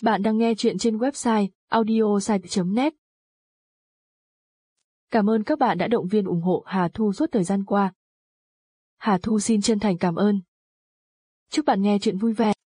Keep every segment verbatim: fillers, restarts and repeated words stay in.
Bạn đang nghe chuyện trên website audiosite chấm net. Cảm ơn các bạn đã động viên ủng hộ Hà Thu suốt thời gian qua. Hà Thu xin chân thành cảm ơn. Chúc bạn nghe chuyện vui vẻ.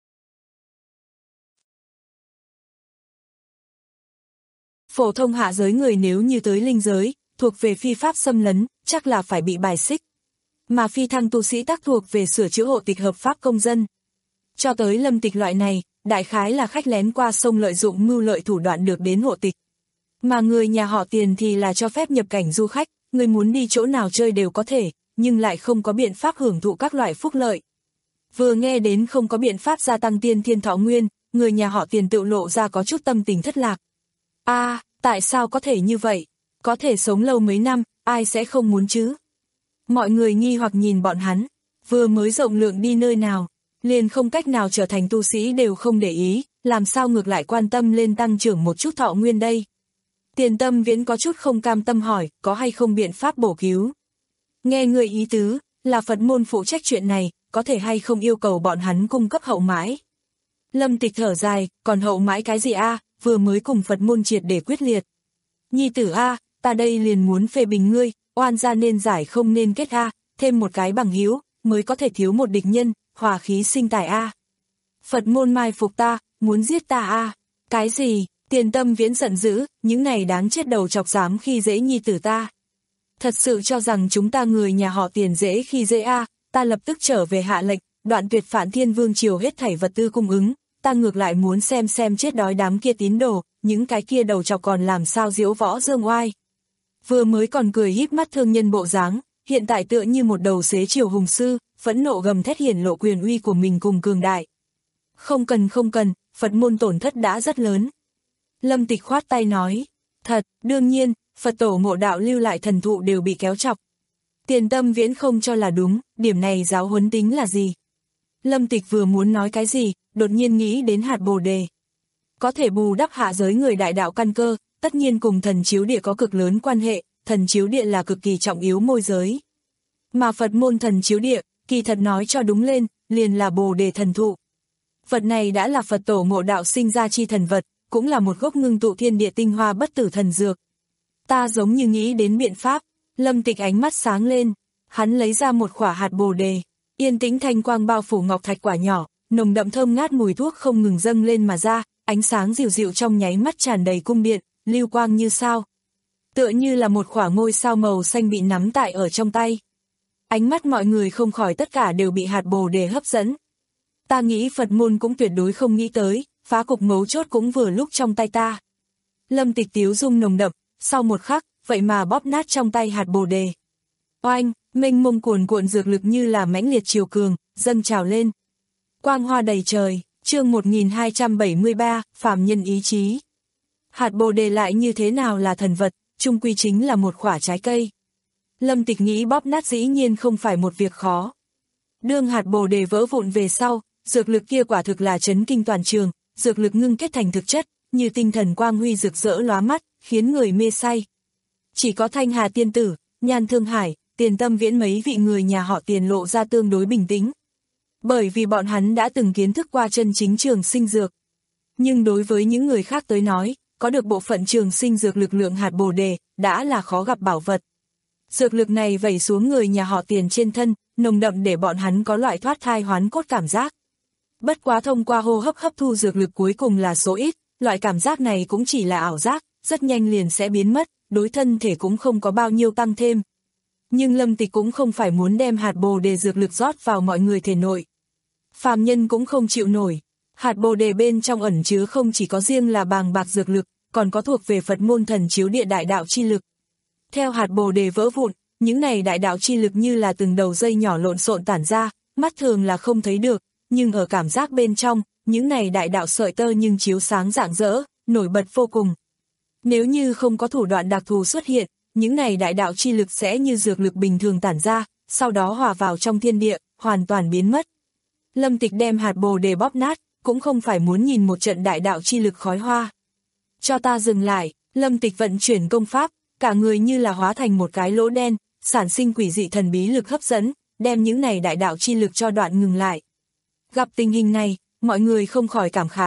Phổ thông hạ giới người nếu như tới linh giới, thuộc về phi pháp xâm lấn, chắc là phải bị bài xích. Mà phi thăng tu sĩ tác thuộc về sửa chữa hộ tịch hợp pháp công dân. Cho tới Lâm Tịch loại này, đại khái là khách lén qua sông lợi dụng mưu lợi thủ đoạn được đến hộ tịch. Mà người nhà họ Tiền thì là cho phép nhập cảnh du khách, người muốn đi chỗ nào chơi đều có thể, nhưng lại không có biện pháp hưởng thụ các loại phúc lợi. Vừa nghe đến không có biện pháp gia tăng tiên thiên thọ nguyên, người nhà họ Tiền tự lộ ra có chút tâm tình thất lạc. A, à, tại sao có thể như vậy? Có thể sống lâu mấy năm, ai sẽ không muốn chứ? Mọi người nghi hoặc nhìn bọn hắn, vừa mới rộng lượng đi nơi nào, liền không cách nào trở thành tu sĩ đều không để ý, làm sao ngược lại quan tâm lên tăng trưởng một chút thọ nguyên đây? Tiền Tâm Viễn có chút không cam tâm hỏi, có hay không biện pháp bổ cứu? Nghe người ý tứ, là Phật môn phụ trách chuyện này, có thể hay không yêu cầu bọn hắn cung cấp hậu mãi? Lâm Tịch thở dài, còn hậu mãi cái gì a? Vừa mới cùng Phật môn triệt để quyết liệt. Nhi tử a, ta đây liền muốn phê bình ngươi, oan gia nên giải không nên kết a, thêm một cái bằng hữu mới có thể thiếu một địch nhân, hòa khí sinh tài a. Phật môn mai phục ta, muốn giết ta a. Cái gì? Tiền Tâm Viễn giận dữ, những này đáng chết đầu chọc dám khi dễ nhi tử ta. Thật sự cho rằng chúng ta người nhà họ Tiền dễ khi dễ a, ta lập tức trở về hạ lệnh, đoạn tuyệt Phản Thiên Vương triều hết thảy vật tư cung ứng, ta ngược lại muốn xem xem chết đói đám kia tín đồ, những cái kia đầu chọc còn làm sao diễu võ dương oai. Vừa mới còn cười híp mắt thương nhân bộ dáng, hiện tại tựa như một đầu xế chiều hùng sư, phẫn nộ gầm thét hiển lộ quyền uy của mình cùng cường đại. Không cần không cần, Phật môn tổn thất đã rất lớn. Lâm Tịch khoát tay nói, thật, đương nhiên, Phật tổ ngộ đạo lưu lại thần thụ đều bị kéo chọc. Tiền Tâm Viễn không cho là đúng, điểm này giáo huấn tính là gì? Lâm Tịch vừa muốn nói cái gì, đột nhiên nghĩ đến hạt bồ đề. Có thể bù đắp hạ giới người đại đạo căn cơ, tất nhiên cùng thần chiếu địa có cực lớn quan hệ, thần chiếu địa là cực kỳ trọng yếu môi giới. Mà Phật môn thần chiếu địa, kỳ thật nói cho đúng lên, liền là bồ đề thần thụ. Vật này đã là Phật tổ ngộ đạo sinh ra chi thần vật, cũng là một gốc ngưng tụ thiên địa tinh hoa bất tử thần dược. Ta giống như nghĩ đến biện pháp, Lâm Tịch ánh mắt sáng lên, hắn lấy ra một quả hạt bồ đề, yên tĩnh thanh quang bao phủ ngọc thạch quả nhỏ, nồng đậm thơm ngát mùi thuốc không ngừng dâng lên mà ra, ánh sáng dịu dịu trong nháy mắt tràn đầy cung điện, lưu quang như sao. Tựa như là một quả ngôi sao màu xanh bị nắm tại ở trong tay. Ánh mắt mọi người không khỏi tất cả đều bị hạt bồ đề hấp dẫn. Ta nghĩ Phật môn cũng tuyệt đối không nghĩ tới, phá cục mấu chốt cũng vừa lúc trong tay ta. Lâm Tịch tiếu dung nồng đậm, sau một khắc, vậy mà bóp nát trong tay hạt bồ đề. Oanh, mênh mông cuồn cuộn dược lực như là mãnh liệt triều cường, dâng trào lên. Quang hoa đầy trời, chương một nghìn hai trăm bảy mươi ba, phàm nhân ý chí. Hạt bồ đề lại như thế nào là thần vật, chung quy chính là một quả trái cây. Lâm Tịch nghĩ bóp nát dĩ nhiên không phải một việc khó. Đương hạt bồ đề vỡ vụn về sau, dược lực kia quả thực là chấn kinh toàn trường, dược lực ngưng kết thành thực chất, như tinh thần quang huy rực rỡ lóa mắt, khiến người mê say. Chỉ có Thanh Hà tiên tử, Nhan Thương Hải, Tiền Tâm Viễn mấy vị người nhà họ Tiền lộ ra tương đối bình tĩnh. Bởi vì bọn hắn đã từng kiến thức qua chân chính trường sinh dược. Nhưng đối với những người khác tới nói, có được bộ phận trường sinh dược lực lượng hạt bồ đề, đã là khó gặp bảo vật. Dược lực này vẩy xuống người nhà họ Tiền trên thân, nồng đậm để bọn hắn có loại thoát thai hoán cốt cảm giác. Bất quá thông qua hô hấp hấp thu dược lực cuối cùng là số ít, loại cảm giác này cũng chỉ là ảo giác, rất nhanh liền sẽ biến mất, đối thân thể cũng không có bao nhiêu tăng thêm. Nhưng Lâm Tịch cũng không phải muốn đem hạt bồ đề dược lực rót vào mọi người thể nội. Phàm nhân cũng không chịu nổi. Hạt bồ đề bên trong ẩn chứa không chỉ có riêng là bàng bạc dược lực, còn có thuộc về Phật môn thần chiếu địa đại đạo chi lực. Theo hạt bồ đề vỡ vụn, những này đại đạo chi lực như là từng đầu dây nhỏ lộn xộn tản ra, mắt thường là không thấy được, nhưng ở cảm giác bên trong, những này đại đạo sợi tơ nhưng chiếu sáng rạng rỡ, nổi bật vô cùng. Nếu như không có thủ đoạn đặc thù xuất hiện, những này đại đạo chi lực sẽ như dược lực bình thường tản ra, sau đó hòa vào trong thiên địa, hoàn toàn biến mất. Lâm Tịch đem hạt bồ đề bóp nát, cũng không phải muốn nhìn một trận đại đạo chi lực khói hoa. Cho ta dừng lại, Lâm Tịch vận chuyển công pháp, cả người như là hóa thành một cái lỗ đen, sản sinh quỷ dị thần bí lực hấp dẫn, đem những này đại đạo chi lực cho đoạn ngừng lại. Gặp tình hình này, mọi người không khỏi cảm khái,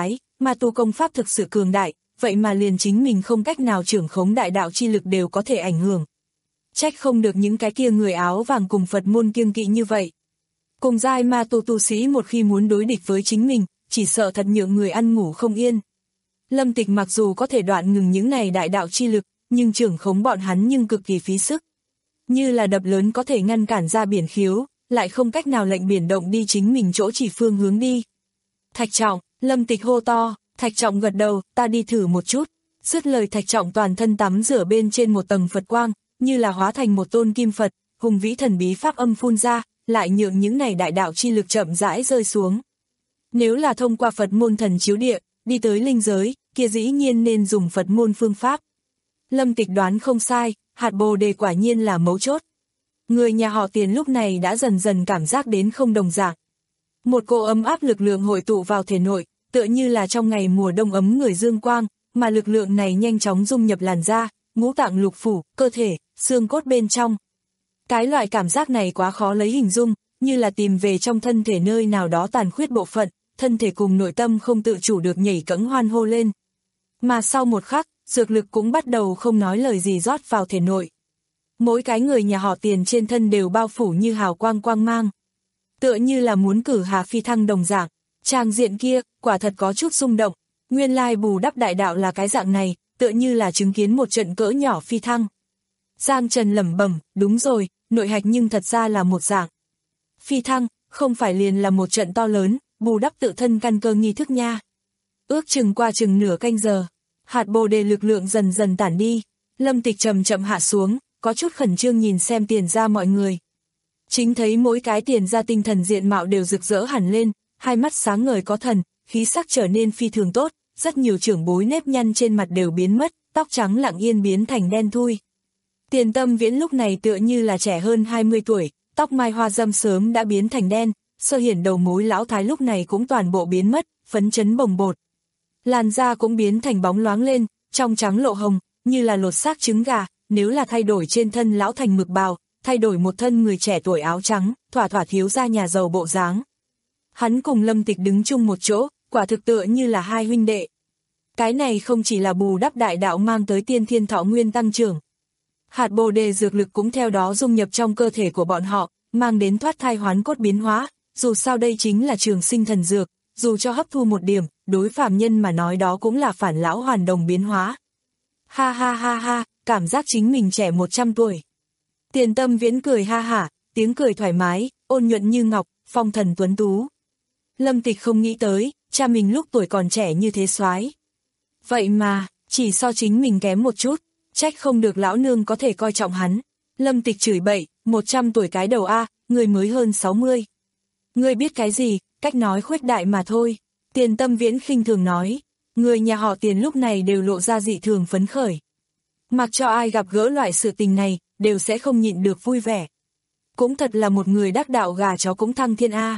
ma tu công pháp thực sự cường đại, vậy mà liền chính mình không cách nào trưởng khống đại đạo chi lực đều có thể ảnh hưởng. Trách không được những cái kia người áo vàng cùng Phật môn kiêng kỵ như vậy. Cùng giai ma tu tu sĩ một khi muốn đối địch với chính mình, chỉ sợ thật nhượng người ăn ngủ không yên. Lâm Tịch mặc dù có thể đoạn ngừng những này đại đạo chi lực, nhưng trưởng khống bọn hắn nhưng cực kỳ phí sức. Như là đập lớn có thể ngăn cản ra biển khiếu, lại không cách nào lệnh biển động đi chính mình chỗ chỉ phương hướng đi. Thạch Trọng, Lâm Tịch hô to, Thạch Trọng gật đầu, ta đi thử một chút. Dứt lời Thạch Trọng toàn thân tắm rửa bên trên một tầng Phật quang, như là hóa thành một tôn kim Phật, hùng vĩ thần bí pháp âm phun ra, lại nhượng những này đại đạo chi lực chậm rãi rơi xuống. Nếu là thông qua Phật môn thần chiếu địa, đi tới linh giới, kia dĩ nhiên nên dùng Phật môn phương pháp. Lâm Tịch đoán không sai, hạt bồ đề quả nhiên là mấu chốt. Người nhà họ Tiền lúc này đã dần dần cảm giác đến không đồng dạng. Một cỗ ấm áp lực lượng hội tụ vào thể nội, tựa như là trong ngày mùa đông ấm người dương quang, mà lực lượng này nhanh chóng dung nhập làn da, ngũ tạng lục phủ, cơ thể, xương cốt bên trong. Cái loại cảm giác này quá khó lấy hình dung, như là tìm về trong thân thể nơi nào đó tàn khuyết bộ phận, thân thể cùng nội tâm không tự chủ được nhảy cẫng hoan hô lên. Mà sau một khắc, dược lực cũng bắt đầu không nói lời gì rót vào thể nội. Mỗi cái người nhà họ Tiền trên thân đều bao phủ như hào quang quang mang. Tựa như là muốn cử hà phi thăng đồng dạng, trang diện kia, quả thật có chút rung động. Nguyên lai bù đắp đại đạo là cái dạng này, tựa như là chứng kiến một trận cỡ nhỏ phi thăng. Giang Trần lẩm bẩm, đúng rồi, nội hạch nhưng thật ra là một dạng. Phi thăng, không phải liền là một trận to lớn, bù đắp tự thân căn cơ nghi thức nha. Ước chừng qua chừng nửa canh giờ, hạt bồ đề lực lượng dần dần tản đi, Lâm Tịch chậm chậm hạ xuống, có chút khẩn trương nhìn xem Tiền gia mọi người. Chính thấy mỗi cái Tiền gia tinh thần diện mạo đều rực rỡ hẳn lên, hai mắt sáng ngời có thần, khí sắc trở nên phi thường tốt, rất nhiều trưởng bối nếp nhăn trên mặt đều biến mất, tóc trắng lặng yên biến thành đen thui. Tiền Tâm Viễn lúc này tựa như là trẻ hơn hai mươi tuổi, tóc mai hoa râm sớm đã biến thành đen, Sơ Hiển đầu mối lão thái lúc này cũng toàn bộ biến mất, phấn chấn bồng bột. Làn da cũng biến thành bóng loáng lên, trong trắng lộ hồng, như là lột xác trứng gà, nếu là thay đổi trên thân lão thành mực bào, thay đổi một thân người trẻ tuổi áo trắng, thỏa thỏa thiếu gia nhà giàu bộ dáng. Hắn cùng Lâm Tịch đứng chung một chỗ, quả thực tựa như là hai huynh đệ. Cái này không chỉ là bù đắp đại đạo mang tới tiên thiên thọ nguyên tăng trưởng. Hạt bồ đề dược lực cũng theo đó dung nhập trong cơ thể của bọn họ, mang đến thoát thai hoán cốt biến hóa, dù sao đây chính là trường sinh thần dược, dù cho hấp thu một điểm, đối phàm nhân mà nói đó cũng là phản lão hoàn đồng biến hóa. Ha ha ha ha, cảm giác chính mình trẻ một trăm tuổi. Tiền Tâm Viễn cười ha hả, tiếng cười thoải mái, ôn nhuận như ngọc, phong thần tuấn tú. Lâm Tịch không nghĩ tới, cha mình lúc tuổi còn trẻ như thế soái. Vậy mà, chỉ so chính mình kém một chút, trách không được lão nương có thể coi trọng hắn. Lâm Tịch chửi bậy, một trăm tuổi cái đầu a, người mới hơn sáu mươi. Ngươi biết cái gì, cách nói khuếch đại mà thôi. Tiền Tâm Viễn khinh thường nói, người nhà họ Tiền lúc này đều lộ ra dị thường phấn khởi. Mặc cho ai gặp gỡ loại sự tình này, đều sẽ không nhịn được vui vẻ. Cũng thật là một người đắc đạo gà chó cũng thăng thiên a.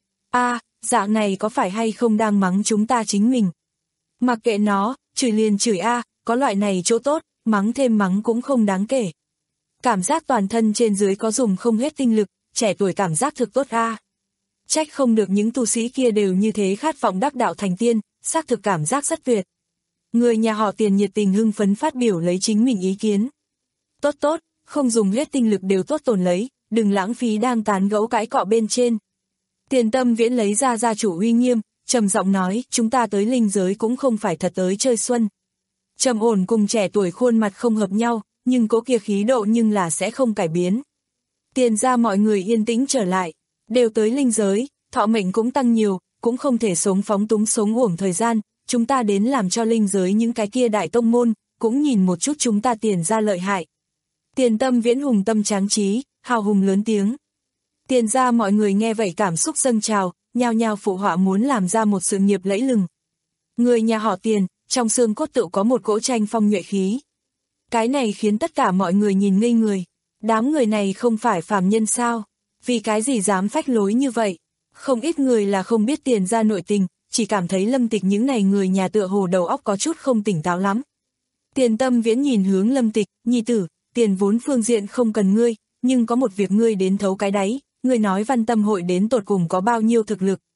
A, dạng này có phải hay không đang mắng chúng ta chính mình? Mặc kệ nó, chửi liền chửi a, có loại này chỗ tốt, mắng thêm mắng cũng không đáng kể. Cảm giác toàn thân trên dưới có dùng không hết tinh lực, trẻ tuổi cảm giác thực tốt a. Trách không được những tu sĩ kia đều như thế khát vọng đắc đạo thành tiên, xác thực cảm giác rất tuyệt. Người nhà họ Tiền nhiệt tình hưng phấn phát biểu lấy chính mình ý kiến. Tốt tốt, không dùng hết tinh lực đều tốt tồn lấy, đừng lãng phí đang tán gẫu cãi cọ bên trên. Tiền Tâm Viễn lấy ra gia chủ uy nghiêm, trầm giọng nói, chúng ta tới linh giới cũng không phải thật tới chơi xuân. Trầm ổn cùng trẻ tuổi khuôn mặt không hợp nhau, nhưng cố kia khí độ nhưng là sẽ không cải biến. Tiền ra mọi người yên tĩnh trở lại, đều tới linh giới, thọ mệnh cũng tăng nhiều, cũng không thể sống phóng túng sống uổng thời gian, chúng ta đến làm cho linh giới những cái kia đại tông môn, cũng nhìn một chút chúng ta Tiền ra lợi hại. Tiền Tâm Viễn hùng tâm tráng trí, hào hùng lớn tiếng. Tiền ra mọi người nghe vậy cảm xúc dâng trào, nhao nhao phụ họa muốn làm ra một sự nghiệp lẫy lừng. Người nhà họ Tiền, trong xương cốt tự có một cỗ tranh phong nhuệ khí. Cái này khiến tất cả mọi người nhìn ngây người. Đám người này không phải phàm nhân sao? Vì cái gì dám phách lối như vậy? Không ít người là không biết Tiền ra nội tình, chỉ cảm thấy Lâm Tịch những này người nhà tựa hồ đầu óc có chút không tỉnh táo lắm. Tiền Tâm Viễn nhìn hướng Lâm Tịch, nhi tử, tiền vốn phương diện không cần ngươi, nhưng có một việc ngươi đến thấu cái đáy, ngươi nói Văn Tâm hội đến tột cùng có bao nhiêu thực lực.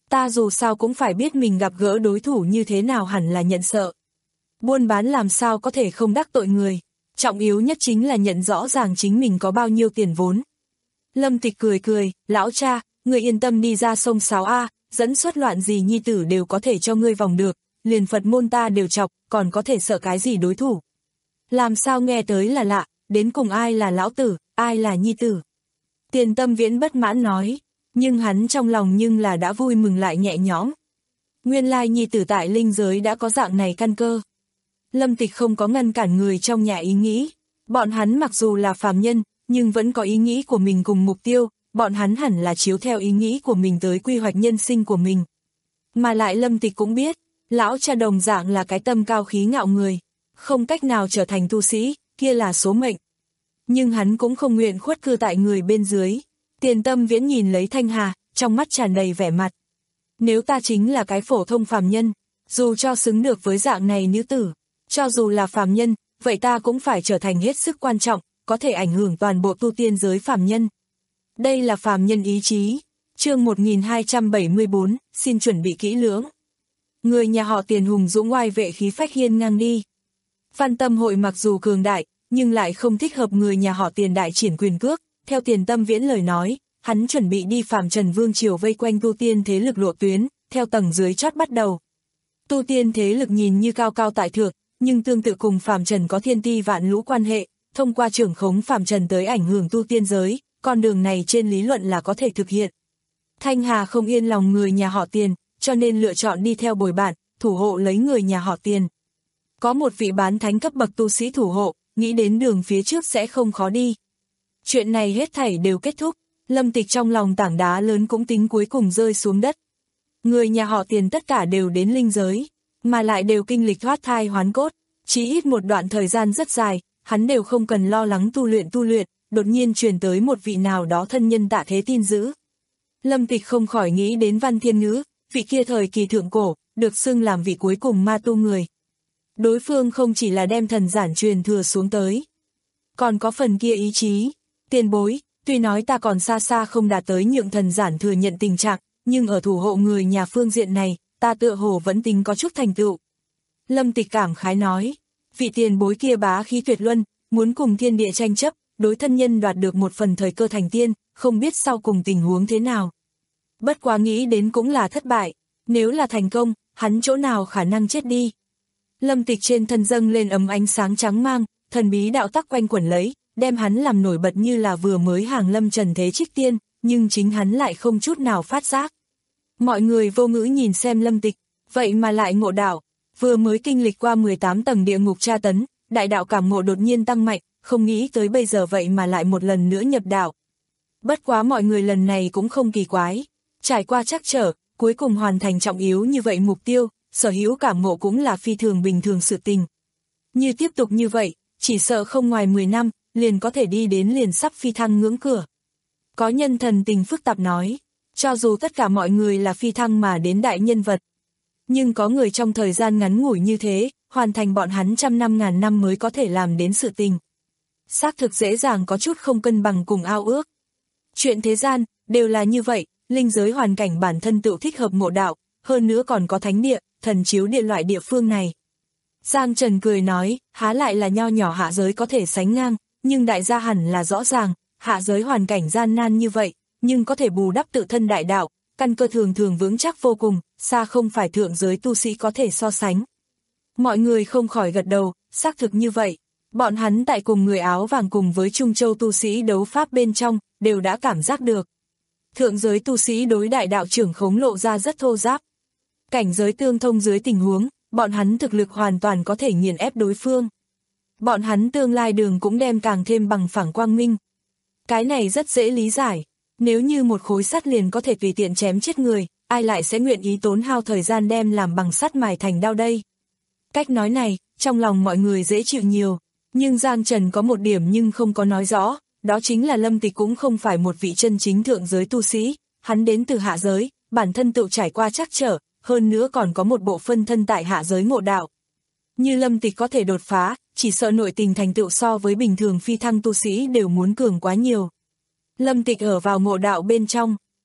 Ta dù sao cũng phải biết mình gặp gỡ đối thủ như thế nào hẳn là nhận sợ. Buôn bán làm sao có thể không đắc tội người, trọng yếu nhất chính là nhận rõ ràng chính mình có bao nhiêu tiền vốn. Lâm Tịch cười cười, lão cha, người yên tâm đi ra sông Sáo A, dẫn xuất loạn gì nhi tử đều có thể cho ngươi vòng được, liền Phật môn ta đều chọc, còn có thể sợ cái gì đối thủ. Làm sao nghe tới là lạ, đến cùng ai là lão tử, ai là nhi tử. Tiền Tâm Viễn bất mãn nói, nhưng hắn trong lòng nhưng là đã vui mừng lại nhẹ nhõm. Nguyên lai nhi tử tại linh giới đã có dạng này căn cơ. Lâm Tịch không có ngăn cản người trong nhà ý nghĩ, bọn hắn mặc dù là phàm nhân, nhưng vẫn có ý nghĩ của mình cùng mục tiêu, bọn hắn hẳn là chiếu theo ý nghĩ của mình tới quy hoạch nhân sinh của mình. Mà lại Lâm Tịch cũng biết, lão cha đồng dạng là cái tâm cao khí ngạo người, không cách nào trở thành tu sĩ, kia là số mệnh. Nhưng hắn cũng không nguyện khuất cư tại người bên dưới. Tiền Tâm Viễn nhìn lấy Thanh Hà, trong mắt tràn đầy vẻ mặt. Nếu ta chính là cái phổ thông phàm nhân, dù cho xứng được với dạng này nữ tử, cho dù là phàm nhân, vậy ta cũng phải trở thành hết sức quan trọng, có thể ảnh hưởng toàn bộ tu tiên giới phàm nhân. Đây là phàm nhân ý chí. Chương một nghìn hai trăm bảy mươi tư, xin chuẩn bị kỹ lưỡng. Người nhà họ Tiền hùng dũng oai vệ khí phách hiên ngang đi. Văn Tâm hội mặc dù cường đại, nhưng lại không thích hợp người nhà họ Tiền đại triển quyền cước. Theo Tiền Tâm Viễn lời nói, hắn chuẩn bị đi phàm trần vương triều vây quanh tu tiên thế lực lộ tuyến, theo tầng dưới chót bắt đầu. Tu tiên thế lực nhìn như cao cao tại thượng, nhưng tương tự cùng phàm trần có thiên ti vạn lũ quan hệ, thông qua trưởng khống phàm trần tới ảnh hưởng tu tiên giới, con đường này trên lý luận là có thể thực hiện. Thanh Hà không yên lòng người nhà họ Tiền, cho nên lựa chọn đi theo bồi bạn, thủ hộ lấy người nhà họ Tiền. Có một vị bán thánh cấp bậc tu sĩ thủ hộ, nghĩ đến đường phía trước sẽ không khó đi. Chuyện này hết thảy đều kết thúc, Lâm Tịch trong lòng tảng đá lớn cũng tính cuối cùng rơi xuống đất. Người nhà họ Tiền tất cả đều đến linh giới, mà lại đều kinh lịch thoát thai hoán cốt, chỉ ít một đoạn thời gian rất dài, hắn đều không cần lo lắng tu luyện tu luyện, đột nhiên truyền tới một vị nào đó thân nhân tạ thế tin dữ. Lâm Tịch không khỏi nghĩ đến Văn Thiên Ngữ, vị kia thời kỳ thượng cổ, được xưng làm vị cuối cùng ma tu người. Đối phương không chỉ là đem thần giản truyền thừa xuống tới, còn có phần kia ý chí. Tiền bối, tuy nói ta còn xa xa không đạt tới nhượng thần giản thừa nhận tình trạng, nhưng ở thủ hộ người nhà phương diện này, ta tựa hồ vẫn tính có chút thành tựu. Lâm Tịch cảm khái nói, vị tiền bối kia bá khí tuyệt luân, muốn cùng thiên địa tranh chấp, đối thân nhân đoạt được một phần thời cơ thành tiên, không biết sau cùng tình huống thế nào. Bất quá nghĩ đến cũng là thất bại, nếu là thành công, hắn chỗ nào khả năng chết đi. Lâm Tịch trên thân dâng lên ấm ánh sáng trắng mang, thần bí đạo tắc quanh quẩn lấy, đem hắn làm nổi bật như là vừa mới hàng lâm trần thế trích tiên, nhưng chính hắn lại không chút nào phát giác. Mọi người vô ngữ nhìn xem Lâm Tịch, vậy mà lại ngộ đạo, vừa mới kinh lịch qua mười tám tầng địa ngục tra tấn, đại đạo cảm ngộ đột nhiên tăng mạnh, không nghĩ tới bây giờ vậy mà lại một lần nữa nhập đạo. Bất quá mọi người lần này cũng không kỳ quái, trải qua trắc trở, cuối cùng hoàn thành trọng yếu như vậy mục tiêu, sở hữu cảm ngộ cũng là phi thường bình thường sự tình. Như tiếp tục như vậy, chỉ sợ không ngoài mười năm, liền có thể đi đến liền sắp phi thăng ngưỡng cửa. Có nhân thần tình phức tạp nói, cho dù tất cả mọi người là phi thăng mà đến đại nhân vật, nhưng có người trong thời gian ngắn ngủi như thế, hoàn thành bọn hắn trăm năm ngàn năm mới có thể làm đến sự tình. Xác thực dễ dàng có chút không cân bằng cùng ao ước. Chuyện thế gian, đều là như vậy, linh giới hoàn cảnh bản thân tự thích hợp ngộ đạo, hơn nữa còn có thánh địa, thần chiếu địa loại địa phương này. Giang Trần cười nói, há lại là nho nhỏ hạ giới có thể sánh ngang, nhưng đại gia hẳn là rõ ràng, hạ giới hoàn cảnh gian nan như vậy, nhưng có thể bù đắp tự thân đại đạo, căn cơ thường thường vững chắc vô cùng, xa không phải thượng giới tu sĩ có thể so sánh. Mọi người không khỏi gật đầu, xác thực như vậy. Bọn hắn tại cùng người áo vàng cùng với Trung Châu tu sĩ đấu pháp bên trong, đều đã cảm giác được. Thượng giới tu sĩ đối đại đạo trưởng khống lộ ra rất thô giáp. Cảnh giới tương thông dưới tình huống, bọn hắn thực lực hoàn toàn có thể nghiền ép đối phương. Bọn hắn tương lai đường cũng đem càng thêm bằng phẳng quang minh. Cái này rất dễ lý giải. Nếu như một khối sắt liền có thể tùy tiện chém chết người, ai lại sẽ nguyện ý tốn hao thời gian đem làm bằng sắt mài thành đao đây. Cách nói này, trong lòng mọi người dễ chịu nhiều. Nhưng Giang Trần có một điểm nhưng không có nói rõ, đó chính là Lâm Tịch cũng không phải một vị chân chính thượng giới tu sĩ, hắn đến từ hạ giới, bản thân tự trải qua trắc trở, hơn nữa còn có một bộ phân thân tại hạ giới ngộ đạo. Như Lâm Tịch có thể đột phá, chỉ sợ nội tình thành tựu so với bình thường phi thăng tu sĩ đều muốn cường quá nhiều. Lâm Tịch ở vào ngộ đạo bên trong,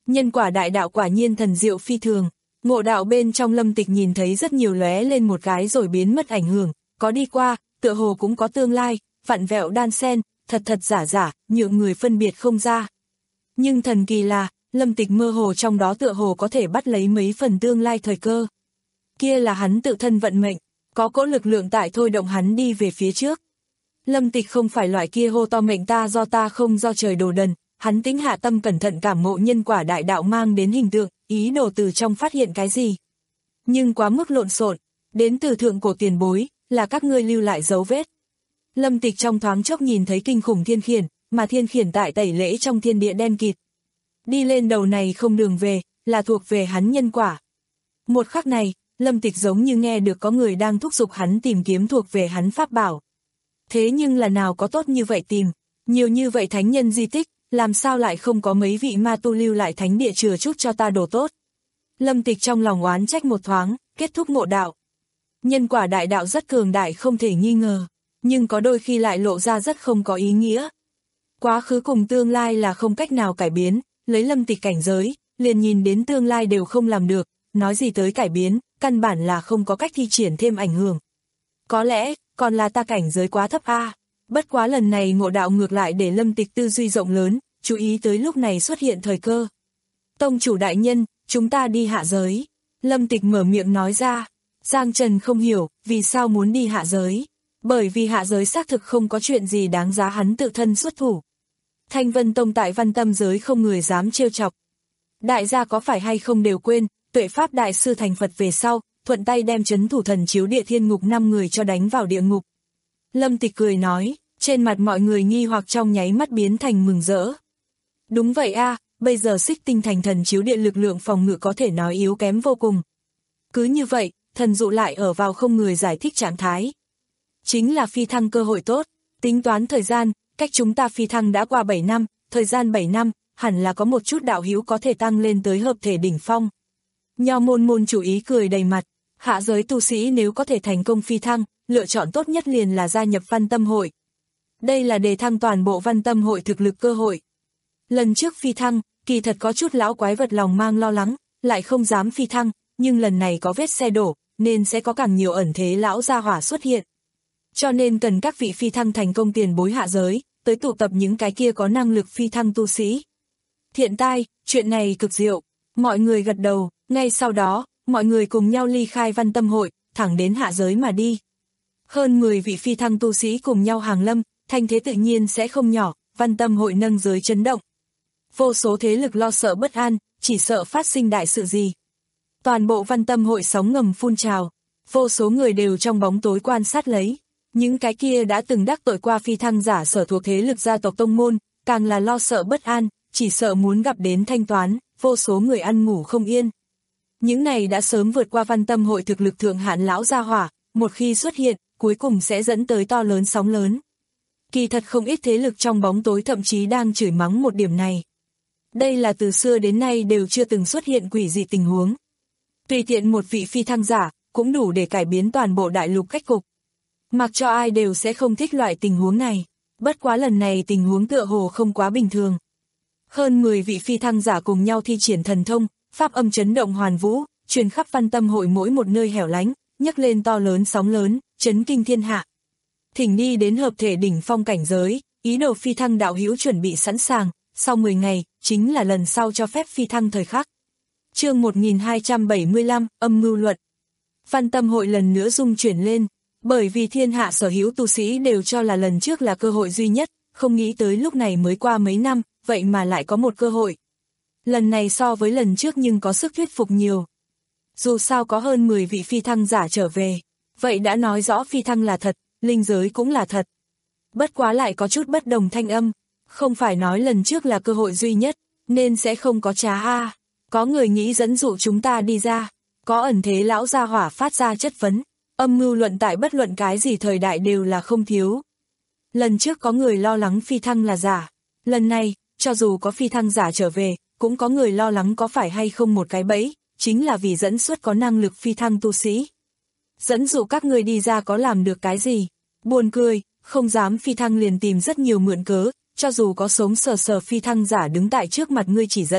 Nhân quả đại đạo quả nhiên thần diệu phi thường. Ngộ đạo bên trong Lâm Tịch nhìn thấy rất nhiều lóe lên một cái rồi biến mất ảnh hưởng, có đi qua, tựa hồ cũng có tương lai, vặn vẹo đan xen, thật thật giả giả, nhượng người phân biệt không ra. Nhưng thần kỳ là, Lâm Tịch mơ hồ trong đó tựa hồ có thể bắt lấy mấy phần tương lai thời cơ. Kia là hắn tự thân vận mệnh, có cỗ lực lượng tại thôi động hắn đi về phía trước. Lâm Tịch không phải loại kia hô to mệnh ta do ta không do trời đồ đần, hắn tính hạ tâm cẩn thận cảm ngộ nhân quả đại đạo mang đến hình tượng, ý đồ từ trong phát hiện cái gì. Nhưng quá mức lộn xộn, đến từ thượng cổ tiền bối, là các ngươi lưu lại dấu vết. Lâm Tịch trong thoáng chốc nhìn thấy kinh khủng thiên khiển, mà thiên khiển tại tẩy lễ trong thiên địa đen kịt. Đi lên đầu này không đường về, là thuộc về hắn nhân quả. Một khắc này, Lâm Tịch giống như nghe được có người đang thúc giục hắn tìm kiếm thuộc về hắn pháp bảo. Thế nhưng là nào có tốt như vậy tìm, nhiều như vậy thánh nhân di tích, làm sao lại không có mấy vị ma tu lưu lại thánh địa chừa chút cho ta đồ tốt. Lâm Tịch trong lòng oán trách một thoáng, kết thúc ngộ đạo. Nhân quả đại đạo rất cường đại không thể nghi ngờ, nhưng có đôi khi lại lộ ra rất không có ý nghĩa. Quá khứ cùng tương lai là không cách nào cải biến, lấy Lâm Tịch cảnh giới, liền nhìn đến tương lai đều không làm được, nói gì tới cải biến, căn bản là không có cách thi triển thêm ảnh hưởng. Có lẽ, còn là ta cảnh giới quá thấp a. Bất quá lần này ngộ đạo ngược lại để Lâm Tịch tư duy rộng lớn, chú ý tới lúc này xuất hiện thời cơ. Tông chủ đại nhân, chúng ta đi hạ giới. Lâm Tịch mở miệng nói ra. Giang Trần không hiểu, vì sao muốn đi hạ giới. Bởi vì hạ giới xác thực không có chuyện gì đáng giá hắn tự thân xuất thủ. Thanh Vân Tông tại Văn Tâm giới không người dám trêu chọc. Đại gia có phải hay không đều quên, Tuệ Pháp Đại Sư thành Phật về sau, thuận tay đem chấn thủ thần chiếu địa thiên ngục năm người cho đánh vào địa ngục. Lâm Tịch cười nói, trên mặt mọi người nghi hoặc trong nháy mắt biến thành mừng rỡ. Đúng vậy a, bây giờ Xích Tinh thành thần chiếu địa lực lượng phòng ngự có thể nói yếu kém vô cùng. Cứ như vậy, thần dụ lại ở vào không người giải thích trạng thái. Chính là phi thăng cơ hội tốt, tính toán thời gian, cách chúng ta phi thăng đã qua bảy năm, thời gian bảy năm, hẳn là có một chút đạo hữu có thể tăng lên tới hợp thể đỉnh phong. Nho môn môn chủ ý cười đầy mặt, hạ giới tu sĩ nếu có thể thành công phi thăng, lựa chọn tốt nhất liền là gia nhập Văn Tâm hội. Đây là đề thăng toàn bộ Văn Tâm hội thực lực cơ hội. Lần trước phi thăng, kỳ thật có chút lão quái vật lòng mang lo lắng, lại không dám phi thăng, nhưng lần này có vết xe đổ, nên sẽ có càng nhiều ẩn thế lão gia hỏa xuất hiện. Cho nên cần các vị phi thăng thành công tiền bối hạ giới, tới tụ tập những cái kia có năng lực phi thăng tu sĩ. Thiện tai, chuyện này cực diệu, mọi người gật đầu, ngay sau đó, mọi người cùng nhau ly khai Văn Tâm hội, thẳng đến hạ giới mà đi. Hơn mười vị phi thăng tu sĩ cùng nhau hàng lâm, thanh thế tự nhiên sẽ không nhỏ, Văn Tâm hội nâng giới chấn động. Vô số thế lực lo sợ bất an, chỉ sợ phát sinh đại sự gì. Toàn bộ Văn Tâm hội sóng ngầm phun trào, vô số người đều trong bóng tối quan sát lấy. Những cái kia đã từng đắc tội qua phi thăng giả sở thuộc thế lực gia tộc tông môn, càng là lo sợ bất an, chỉ sợ muốn gặp đến thanh toán, vô số người ăn ngủ không yên. Những này đã sớm vượt qua Văn Tâm hội thực lực thượng hạn lão gia hỏa, một khi xuất hiện, cuối cùng sẽ dẫn tới to lớn sóng lớn. Kỳ thật không ít thế lực trong bóng tối thậm chí đang chửi mắng một điểm này. Đây là từ xưa đến nay đều chưa từng xuất hiện quỷ dị tình huống. Tùy tiện một vị phi thăng giả, cũng đủ để cải biến toàn bộ đại lục cách cục. Mặc cho ai đều sẽ không thích loại tình huống này, bất quá lần này tình huống tựa hồ không quá bình thường. Hơn mười vị phi thăng giả cùng nhau thi triển thần thông, pháp âm chấn động hoàn vũ, truyền khắp Văn Tâm hội mỗi một nơi hẻo lánh, nhấc lên to lớn sóng lớn, chấn kinh thiên hạ. Thỉnh đi đến hợp thể đỉnh phong cảnh giới, ý đồ phi thăng đạo hữu chuẩn bị sẵn sàng, sau mười ngày, chính là lần sau cho phép phi thăng thời khắc. Chương một nghìn hai trăm bảy mươi lăm, âm mưu luận. Văn Tâm hội lần nữa rung chuyển lên, bởi vì thiên hạ sở hữu tu sĩ đều cho là lần trước là cơ hội duy nhất, không nghĩ tới lúc này mới qua mấy năm, vậy mà lại có một cơ hội. Lần này so với lần trước nhưng có sức thuyết phục nhiều. Dù sao có hơn mười vị phi thăng giả trở về, vậy đã nói rõ phi thăng là thật, linh giới cũng là thật. Bất quá lại có chút bất đồng thanh âm, không phải nói lần trước là cơ hội duy nhất, nên sẽ không có trá a. Có người nghĩ dẫn dụ chúng ta đi ra, có ẩn thế lão gia hỏa phát ra chất vấn, âm mưu luận tại bất luận cái gì thời đại đều là không thiếu. Lần trước có người lo lắng phi thăng là giả, lần này, cho dù có phi thăng giả trở về, cũng có người lo lắng có phải hay không một cái bẫy, chính là vì dẫn xuất có năng lực phi thăng tu sĩ. Dẫn dụ các người đi ra có làm được cái gì? Buồn cười, không dám phi thăng liền tìm rất nhiều mượn cớ, cho dù có sống sờ sờ phi thăng giả đứng tại trước mặt ngươi chỉ dẫn,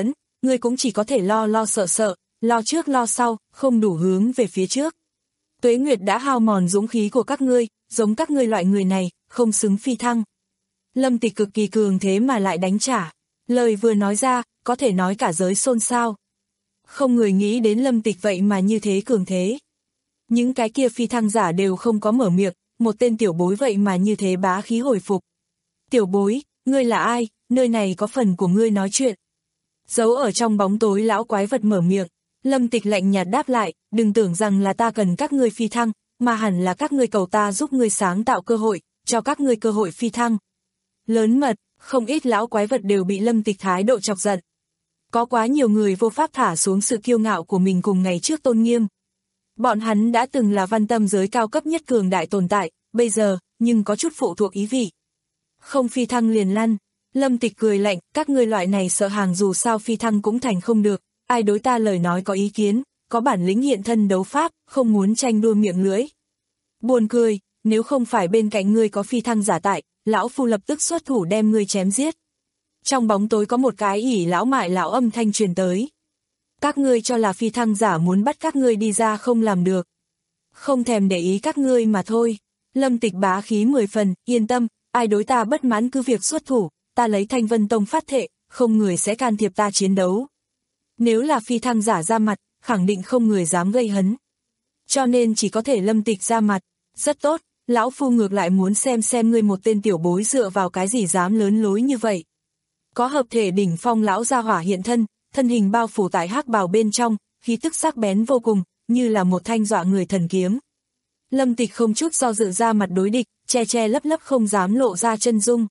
ngươi cũng chỉ có thể lo lo sợ sợ, lo trước lo sau, không đủ hướng về phía trước. Tuế Nguyệt đã hao mòn dũng khí của các ngươi, giống các ngươi loại người này, không xứng phi thăng. Lâm Tịch cực kỳ cường thế mà lại đánh trả. Lời vừa nói ra, có thể nói cả giới xôn xao. Không người nghĩ đến Lâm Tịch vậy mà như thế cường thế. Những cái kia phi thăng giả đều không có mở miệng, một tên tiểu bối vậy mà như thế bá khí hồi phục. Tiểu bối, ngươi là ai, nơi này có phần của ngươi nói chuyện. Giấu ở trong bóng tối lão quái vật mở miệng, Lâm Tịch lạnh nhạt đáp lại, đừng tưởng rằng là ta cần các ngươi phi thăng, mà hẳn là các ngươi cầu ta giúp ngươi sáng tạo cơ hội, cho các ngươi cơ hội phi thăng. Lớn mật, không ít lão quái vật đều bị Lâm Tịch thái độ chọc giận. Có quá nhiều người vô pháp thả xuống sự kiêu ngạo của mình cùng ngày trước tôn nghiêm. Bọn hắn đã từng là văn tâm giới cao cấp nhất cường đại tồn tại, bây giờ, nhưng có chút phụ thuộc ý vị. Không phi thăng liền lăn, Lâm Tịch cười lạnh, các ngươi loại này sợ hàng dù sao phi thăng cũng thành không được, ai đối ta lời nói có ý kiến, có bản lĩnh hiện thân đấu pháp, không muốn tranh đua miệng lưỡi. Buồn cười, nếu không phải bên cạnh ngươi có phi thăng giả tại, lão phu lập tức xuất thủ đem ngươi chém giết. Trong bóng tối có một cái ỉ lão mại lão âm thanh truyền tới. Các ngươi cho là phi thăng giả muốn bắt các ngươi đi ra không làm được. Không thèm để ý các ngươi mà thôi. Lâm Tịch bá khí mười phần, yên tâm, ai đối ta bất mãn cứ việc xuất thủ, ta lấy Thanh Vân Tông phát thệ, không người sẽ can thiệp ta chiến đấu. Nếu là phi thăng giả ra mặt, khẳng định không người dám gây hấn. Cho nên chỉ có thể Lâm Tịch ra mặt, rất tốt, lão phu ngược lại muốn xem xem ngươi một tên tiểu bối dựa vào cái gì dám lớn lối như vậy. Có hợp thể đỉnh phong lão gia hỏa hiện thân, thân hình bao phủ tại hắc bào bên trong, khí tức sắc bén vô cùng, như là một thanh dọa người thần kiếm. Lâm Tịch không chút do dự ra mặt đối địch, che che lấp lấp không dám lộ ra chân dung.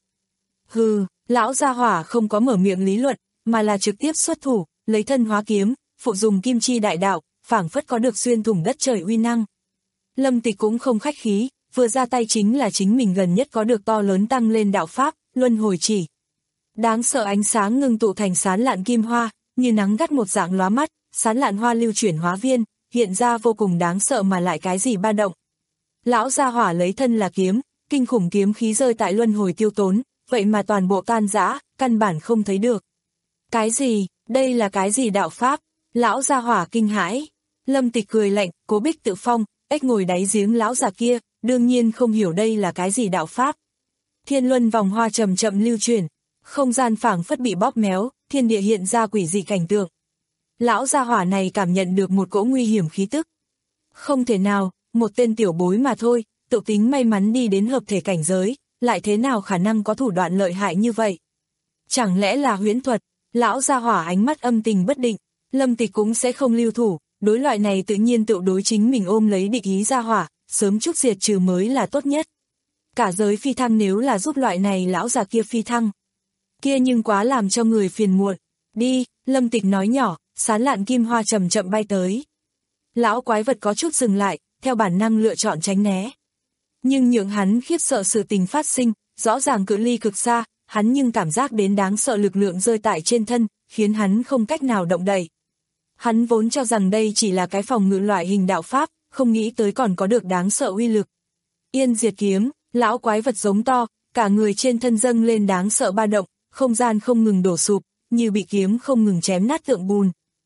Hừ, lão gia hỏa không có mở miệng lý luận, mà là trực tiếp xuất thủ, lấy thân hóa kiếm, phụ dùng kim chi đại đạo, phảng phất có được xuyên thủng đất trời uy năng. Lâm Tịch cũng không khách khí, vừa ra tay chính là chính mình gần nhất có được to lớn tăng lên đạo pháp, luân hồi chỉ. Đáng sợ ánh sáng ngưng tụ thành sán lạn kim hoa, như nắng gắt một dạng lóa mắt, sán lạn hoa lưu chuyển hóa viên, hiện ra vô cùng đáng sợ mà lại cái gì ba động. Lão gia hỏa lấy thân là kiếm, kinh khủng kiếm khí rơi tại luân hồi tiêu tốn, vậy mà toàn bộ tan rã, căn bản không thấy được. Cái gì, đây là cái gì đạo pháp? Lão gia hỏa kinh hãi. Lâm Tịch cười lạnh, Cố Bích Tự Phong, ếch ngồi đáy giếng lão già kia, đương nhiên không hiểu đây là cái gì đạo pháp. Thiên luân vòng hoa chậm chậm lưu chuyển, không gian phảng phất bị bóp méo, thiên địa hiện ra quỷ dị cảnh tượng. Lão gia hỏa này cảm nhận được một cỗ nguy hiểm khí tức. Không thể nào, một tên tiểu bối mà thôi, tự tính may mắn đi đến hợp thể cảnh giới, lại thế nào khả năng có thủ đoạn lợi hại như vậy? Chẳng lẽ là huyễn thuật? Lão gia hỏa ánh mắt âm tình bất định, Lâm Tịch cũng sẽ không lưu thủ, đối loại này tự nhiên tự đối chính mình ôm lấy địch ý gia hỏa, sớm chút diệt trừ mới là tốt nhất. Cả giới phi thăng nếu là giúp loại này lão già kia phi thăng, kia nhưng quá làm cho người phiền muộn. Đi, Lâm Tịch nói nhỏ, sán lạn kim hoa chậm chậm bay tới. Lão quái vật có chút dừng lại, theo bản năng lựa chọn tránh né. Nhưng nhượng hắn khiếp sợ sự tình phát sinh, rõ ràng cự ly cực xa, hắn nhưng cảm giác đến đáng sợ lực lượng rơi tại trên thân, khiến hắn không cách nào động đậy. Hắn vốn cho rằng đây chỉ là cái phòng ngự loại hình đạo pháp, không nghĩ tới còn có được đáng sợ uy lực. Yên diệt kiếm, lão quái vật giống to, cả người trên thân dâng lên đáng sợ ba động, không gian không ngừng đổ sụp, như bị kiếm không ngừng chém nát tượng bùn.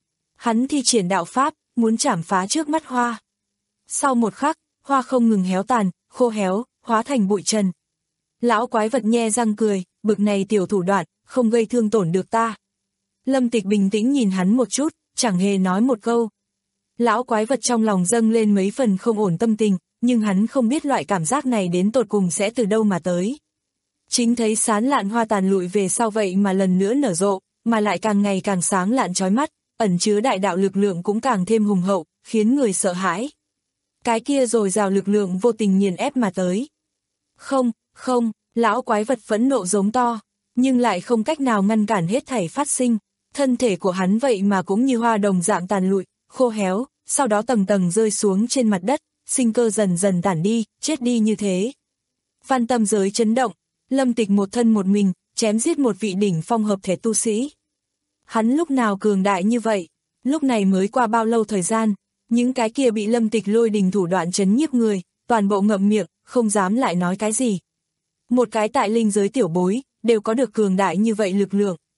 Hắn thi triển đạo pháp, muốn chảm phá trước mắt hoa. Sau một khắc, hoa không ngừng héo tàn, khô héo, hóa thành bụi trần. Lão quái vật nhe răng cười, bực này tiểu thủ đoạn, không gây thương tổn được ta. Lâm Tịch bình tĩnh nhìn hắn một chút, chẳng hề nói một câu. Lão quái vật trong lòng dâng lên mấy phần không ổn tâm tình, nhưng hắn không biết loại cảm giác này đến tột cùng sẽ từ đâu mà tới. Chính thấy sán lạn hoa tàn lụi về sau vậy mà lần nữa nở rộ, mà lại càng ngày càng sáng lạn chói mắt, ẩn chứa đại đạo lực lượng cũng càng thêm hùng hậu, khiến người sợ hãi. Cái kia rồi rào lực lượng vô tình nghiền ép mà tới. Không, không, lão quái vật phẫn nộ giống to, nhưng lại không cách nào ngăn cản hết thảy phát sinh. Thân thể của hắn vậy mà cũng như hoa đồng dạng tàn lụi, khô héo, sau đó tầng tầng rơi xuống trên mặt đất, sinh cơ dần dần tản đi, chết đi như thế. Văn tâm giới chấn động, Lâm Tịch một thân một mình, chém giết một vị đỉnh phong hợp thể tu sĩ. Hắn lúc nào cường đại như vậy, lúc này mới qua bao lâu thời gian, những cái kia bị Lâm Tịch lôi đình thủ đoạn chấn nhiếp người, toàn bộ ngậm miệng, không dám lại nói cái gì. Một cái tại linh giới tiểu bối, đều có được cường đại như vậy lực lượng.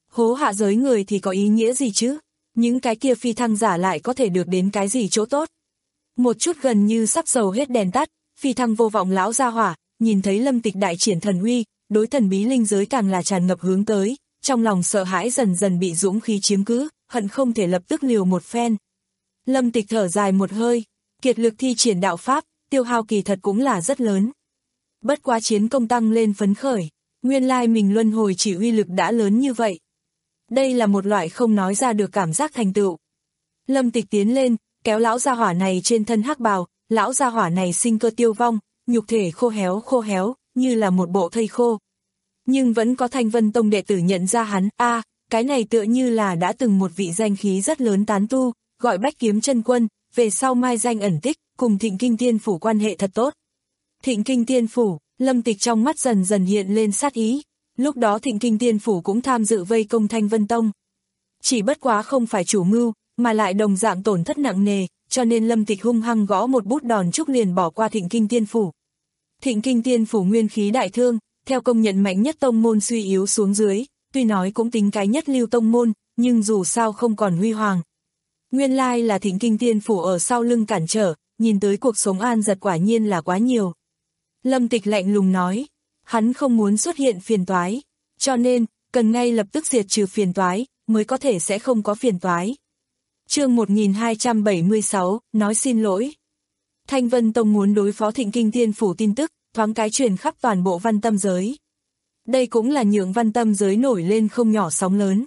Hố hạ giới người thì có ý nghĩa gì chứ? Những cái kia phi thăng giả lại có thể được đến cái gì chỗ tốt? Một chút gần như sắp dầu hết đèn tắt, phi thăng vô vọng lão gia hỏa, nhìn thấy Lâm Tịch đại triển thần uy, đối thần bí linh giới càng là tràn ngập hướng tới, trong lòng sợ hãi dần dần bị dũng khí chiếm cứ, hận không thể lập tức liều một phen. Lâm Tịch thở dài một hơi, kiệt lực thi triển đạo pháp, tiêu hao kỳ thật cũng là rất lớn. Bất quá chiến công tăng lên phấn khởi, nguyên lai mình luân hồi chỉ uy lực đã lớn như vậy. Đây là một loại không nói ra được cảm giác thành tựu. Lâm Tịch tiến lên, kéo lão gia hỏa này trên thân hắc bào, lão gia hỏa này sinh cơ tiêu vong, nhục thể khô héo khô héo, như là một bộ thây khô. Nhưng vẫn có Thanh Vân Tông đệ tử nhận ra hắn, a à, cái này tựa như là đã từng một vị danh khí rất lớn tán tu, gọi Bách Kiếm Chân Quân, về sau mai danh ẩn tích, cùng Thịnh Kinh Tiên Phủ quan hệ thật tốt. Thịnh Kinh Tiên Phủ, Lâm Tịch trong mắt dần dần hiện lên sát ý, lúc đó Thịnh Kinh Tiên Phủ cũng tham dự vây công Thanh Vân Tông. Chỉ bất quá không phải chủ mưu, mà lại đồng dạng tổn thất nặng nề, cho nên Lâm Tịch hung hăng gõ một bút đòn trúc liền bỏ qua Thịnh Kinh Tiên Phủ. Thịnh Kinh Tiên Phủ nguyên khí đại thương, theo công nhận mạnh nhất tông môn suy yếu xuống dưới, tuy nói cũng tính cái nhất lưu tông môn, nhưng dù sao không còn huy hoàng. Nguyên lai là Thịnh Kinh Tiên Phủ ở sau lưng cản trở, nhìn tới cuộc sống an giật quả nhiên là quá nhiều. Lâm Tịch lạnh lùng nói, hắn không muốn xuất hiện phiền toái, cho nên, cần ngay lập tức diệt trừ phiền toái, mới có thể sẽ không có phiền toái. Chương một nghìn hai trăm bảy mươi sáu, nói xin lỗi. Thanh Vân Tông muốn đối phó Thịnh Kinh Tiên Phủ tin tức, thoáng cái truyền khắp toàn bộ văn tâm giới. Đây cũng là nhượng văn tâm giới nổi lên không nhỏ sóng lớn.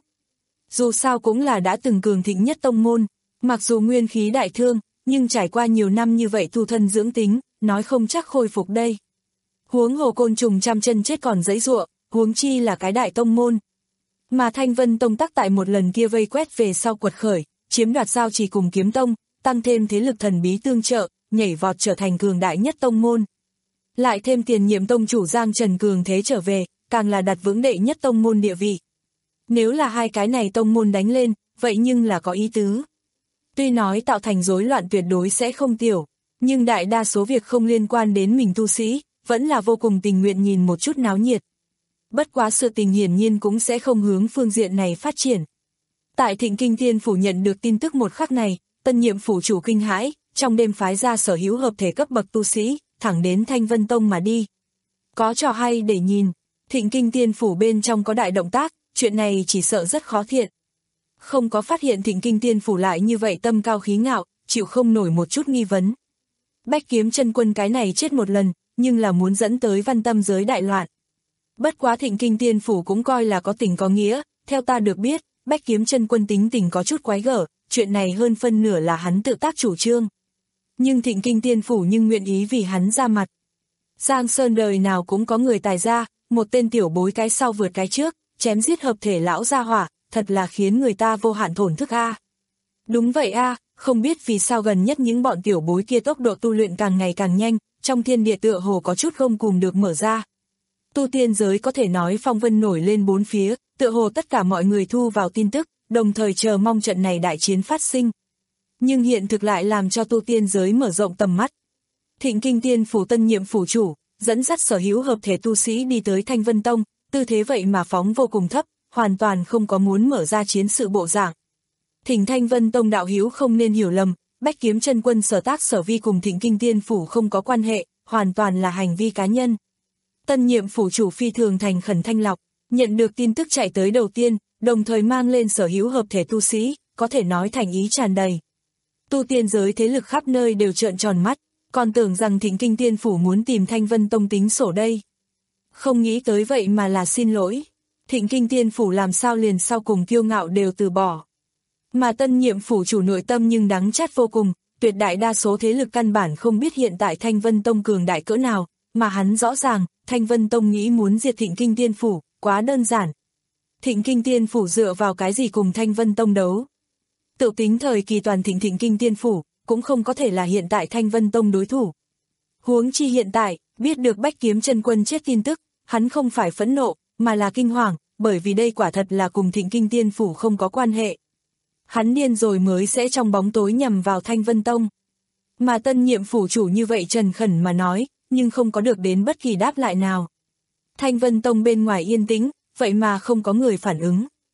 Dù sao cũng là đã từng cường thịnh nhất tông môn, mặc dù nguyên khí đại thương, nhưng trải qua nhiều năm như vậy tu thân dưỡng tính, nói không chắc khôi phục đây. Huống hồ côn trùng trăm chân chết còn giãy giụa, huống chi là cái đại tông môn. Mà Thanh Vân Tông tắc tại một lần kia vây quét về sau quật khởi, chiếm đoạt giao chỉ cùng kiếm tông, tăng thêm thế lực thần bí tương trợ, nhảy vọt trở thành cường đại nhất tông môn. Lại thêm tiền nhiệm tông chủ Giang Trần cường thế trở về, càng là đặt vững đệ nhất tông môn địa vị. Nếu là hai cái này tông môn đánh lên, vậy nhưng là có ý tứ. Tuy nói tạo thành rối loạn tuyệt đối sẽ không tiểu, nhưng đại đa số việc không liên quan đến mình tu sĩ, vẫn là vô cùng tình nguyện nhìn một chút náo nhiệt. Bất quá sự tình hiển nhiên cũng sẽ không hướng phương diện này phát triển. Tại Thịnh Kinh Tiên Phủ nhận được tin tức một khắc này, tân nhiệm phủ chủ kinh hãi, trong đêm phái ra sở hữu hợp thể cấp bậc tu sĩ, thẳng đến Thanh Vân Tông mà đi. Có trò hay để nhìn, Thịnh Kinh Tiên Phủ bên trong có đại động tác, chuyện này chỉ sợ rất khó thiện. Không có phát hiện Thịnh Kinh Tiên Phủ lại như vậy tâm cao khí ngạo, chịu không nổi một chút nghi vấn. Bách Kiếm Chân Quân cái này chết một lần, nhưng là muốn dẫn tới văn tâm giới đại loạn. Bất quá Thịnh Kinh Tiên Phủ cũng coi là có tình có nghĩa, theo ta được biết, Bách Kiếm Chân Quân tính tình có chút quái gở, chuyện này hơn phân nửa là hắn tự tác chủ trương. Nhưng Thịnh Kinh Tiên Phủ nhưng nguyện ý vì hắn ra mặt. Giang Sơn đời nào cũng có người tài ra, một tên tiểu bối cái sau vượt cái trước, chém giết hợp thể lão gia hỏa, thật là khiến người ta vô hạn thổn thức a. Đúng vậy a, không biết vì sao gần nhất những bọn tiểu bối kia tốc độ tu luyện càng ngày càng nhanh, trong thiên địa tựa hồ có chút không cùng được mở ra. Tu tiên giới có thể nói phong vân nổi lên bốn phía, tựa hồ tất cả mọi người thu vào tin tức, đồng thời chờ mong trận này đại chiến phát sinh. Nhưng hiện thực lại làm cho tu tiên giới mở rộng tầm mắt. Thịnh Kinh Tiên Phủ tân nhiệm phủ chủ, dẫn dắt sở hữu hợp thể tu sĩ đi tới Thanh Vân Tông, tư thế vậy mà phóng vô cùng thấp, hoàn toàn không có muốn mở ra chiến sự bộ dạng. Thỉnh Thanh Vân Tông đạo hữu không nên hiểu lầm, Bách Kiếm Chân Quân sở tác sở vi cùng Thịnh Kinh Tiên Phủ không có quan hệ, hoàn toàn là hành vi cá nhân. Tân nhiệm phủ chủ phi thường thành khẩn thanh lọc, nhận được tin tức chạy tới đầu tiên, đồng thời mang lên sở hữu hợp thể tu sĩ, có thể nói thành ý tràn đầy. Tu tiên giới thế lực khắp nơi đều trợn tròn mắt, còn tưởng rằng Thịnh Kinh Tiên Phủ muốn tìm Thanh Vân Tông tính sổ đây. Không nghĩ tới vậy mà là xin lỗi. Thịnh Kinh Tiên Phủ làm sao liền sau cùng kiêu ngạo đều từ bỏ. Mà tân nhiệm phủ chủ nội tâm nhưng đắng chát vô cùng, tuyệt đại đa số thế lực căn bản không biết hiện tại Thanh Vân Tông cường đại cỡ nào, mà hắn rõ ràng, Thanh Vân Tông nghĩ muốn diệt Thịnh Kinh Tiên Phủ, quá đơn giản. Thịnh Kinh Tiên Phủ dựa vào cái gì cùng Thanh Vân Tông đấu? Tự tính thời kỳ toàn thịnh Thịnh Kinh Tiên Phủ, cũng không có thể là hiện tại Thanh Vân Tông đối thủ. Huống chi hiện tại, biết được Bách Kiếm Chân Quân chết tin tức, hắn không phải phẫn nộ, mà là kinh hoàng, bởi vì đây quả thật là cùng Thịnh Kinh Tiên Phủ không có quan hệ. Hắn điên rồi mới sẽ trong bóng tối nhằm vào Thanh Vân Tông. Mà tân nhiệm phủ chủ như vậy trần khẩn mà nói, nhưng không có được đến bất kỳ đáp lại nào. Thanh Vân Tông bên ngoài yên tĩnh, vậy mà không có người phản ứng.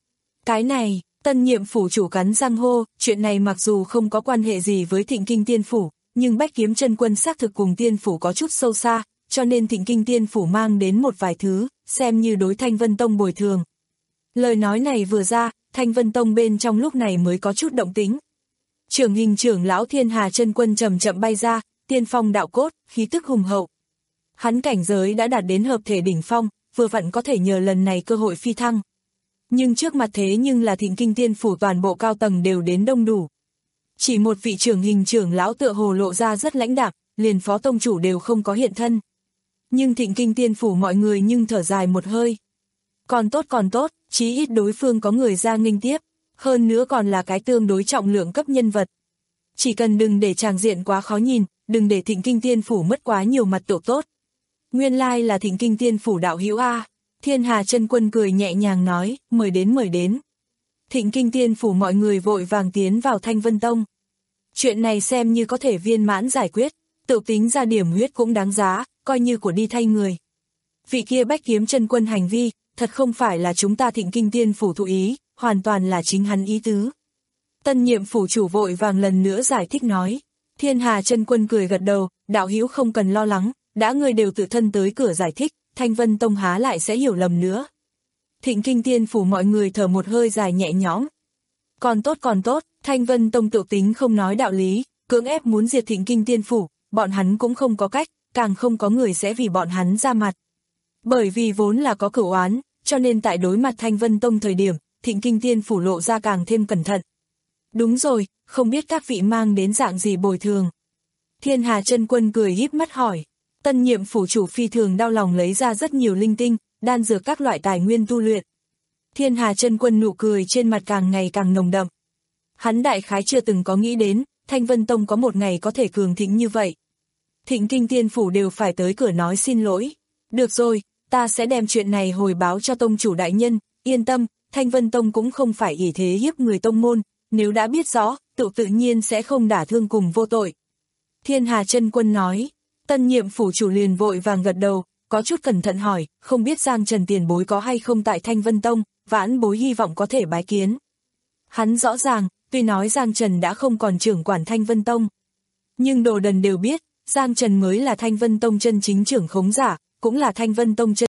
Cái này, tân nhiệm phủ chủ cắn răng hô, chuyện này mặc dù không có quan hệ gì với Thịnh Kinh Tiên Phủ, nhưng Bách Kiếm Chân Quân xác thực cùng Tiên Phủ có chút sâu xa, cho nên Thịnh Kinh Tiên Phủ mang đến một vài thứ, xem như đối Thanh Vân Tông bồi thường. Lời nói này vừa ra, Thanh Vân Tông bên trong lúc này mới có chút động tính. Trưởng hình trưởng lão Thiên Hà Chân Quân chậm chậm bay ra, tiên phong đạo cốt, khí tức hùng hậu. Hắn cảnh giới đã đạt đến hợp thể đỉnh phong, vừa vặn có thể nhờ lần này cơ hội phi thăng. Nhưng trước mặt thế nhưng là Thịnh Kinh Tiên Phủ toàn bộ cao tầng đều đến đông đủ. Chỉ một vị trưởng hình trưởng lão tựa hồ lộ ra rất lãnh đạm, liền phó tông chủ đều không có hiện thân. Nhưng Thịnh Kinh Tiên Phủ mọi người nhưng thở dài một hơi. Còn tốt còn tốt, chí ít đối phương có người ra nghênh tiếp, hơn nữa còn là cái tương đối trọng lượng cấp nhân vật. Chỉ cần đừng để tràng diện quá khó nhìn, đừng để Thịnh Kinh Tiên Phủ mất quá nhiều mặt tổ tốt. Nguyên lai là Thịnh Kinh Tiên Phủ đạo hữu a. Thiên Hà Chân Quân cười nhẹ nhàng nói, mời đến mời đến. Thịnh Kinh Tiên Phủ mọi người vội vàng tiến vào Thanh Vân Tông. Chuyện này xem như có thể viên mãn giải quyết, tự tính ra điểm huyết cũng đáng giá, coi như của đi thay người. Vị kia Bách Kiếm Chân Quân hành vi, thật không phải là chúng ta Thịnh Kinh Tiên Phủ thụ ý, hoàn toàn là chính hắn ý tứ. Tân nhiệm phủ chủ vội vàng lần nữa giải thích nói. Thiên Hà Chân Quân cười gật đầu, đạo hữu không cần lo lắng, đã người đều tự thân tới cửa giải thích, Thanh Vân Tông há lại sẽ hiểu lầm nữa. Thịnh Kinh Tiên Phủ mọi người thở một hơi dài nhẹ nhõm. Còn tốt còn tốt, Thanh Vân Tông tự tính không nói đạo lý, cưỡng ép muốn diệt Thịnh Kinh Tiên Phủ, bọn hắn cũng không có cách, càng không có người sẽ vì bọn hắn ra mặt. Bởi vì vốn là có cửu oán, cho nên tại đối mặt Thanh Vân Tông thời điểm, Thịnh Kinh Tiên Phủ lộ ra càng thêm cẩn thận. Đúng rồi, không biết các vị mang đến dạng gì bồi thường. Thiên Hà Chân Quân cười híp mắt hỏi. Tân nhiệm phủ chủ phi thường đau lòng lấy ra rất nhiều linh tinh, đan dược các loại tài nguyên tu luyện. Thiên Hà Chân Quân nụ cười trên mặt càng ngày càng nồng đậm. Hắn đại khái chưa từng có nghĩ đến, Thanh Vân Tông có một ngày có thể cường thịnh như vậy. Thịnh Kinh Tiên Phủ đều phải tới cửa nói xin lỗi. Được rồi, ta sẽ đem chuyện này hồi báo cho tông chủ đại nhân, yên tâm, Thanh Vân Tông cũng không phải ỷ thế hiếp người tông môn, nếu đã biết rõ, tự tự nhiên sẽ không đả thương cùng vô tội. Thiên Hà Chân Quân nói. Tân nhiệm phủ chủ liền vội vàng gật đầu, có chút cẩn thận hỏi, không biết Giang Trần tiền bối có hay không tại Thanh Vân Tông, vãn bối hy vọng có thể bái kiến. Hắn rõ ràng, tuy nói Giang Trần đã không còn trưởng quản Thanh Vân Tông, nhưng đồ đần đều biết, Giang Trần mới là Thanh Vân Tông chân chính trưởng khống giả, cũng là Thanh Vân Tông chân.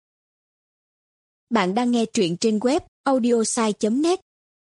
Bạn đang nghe truyện trên web audiosai chấm net.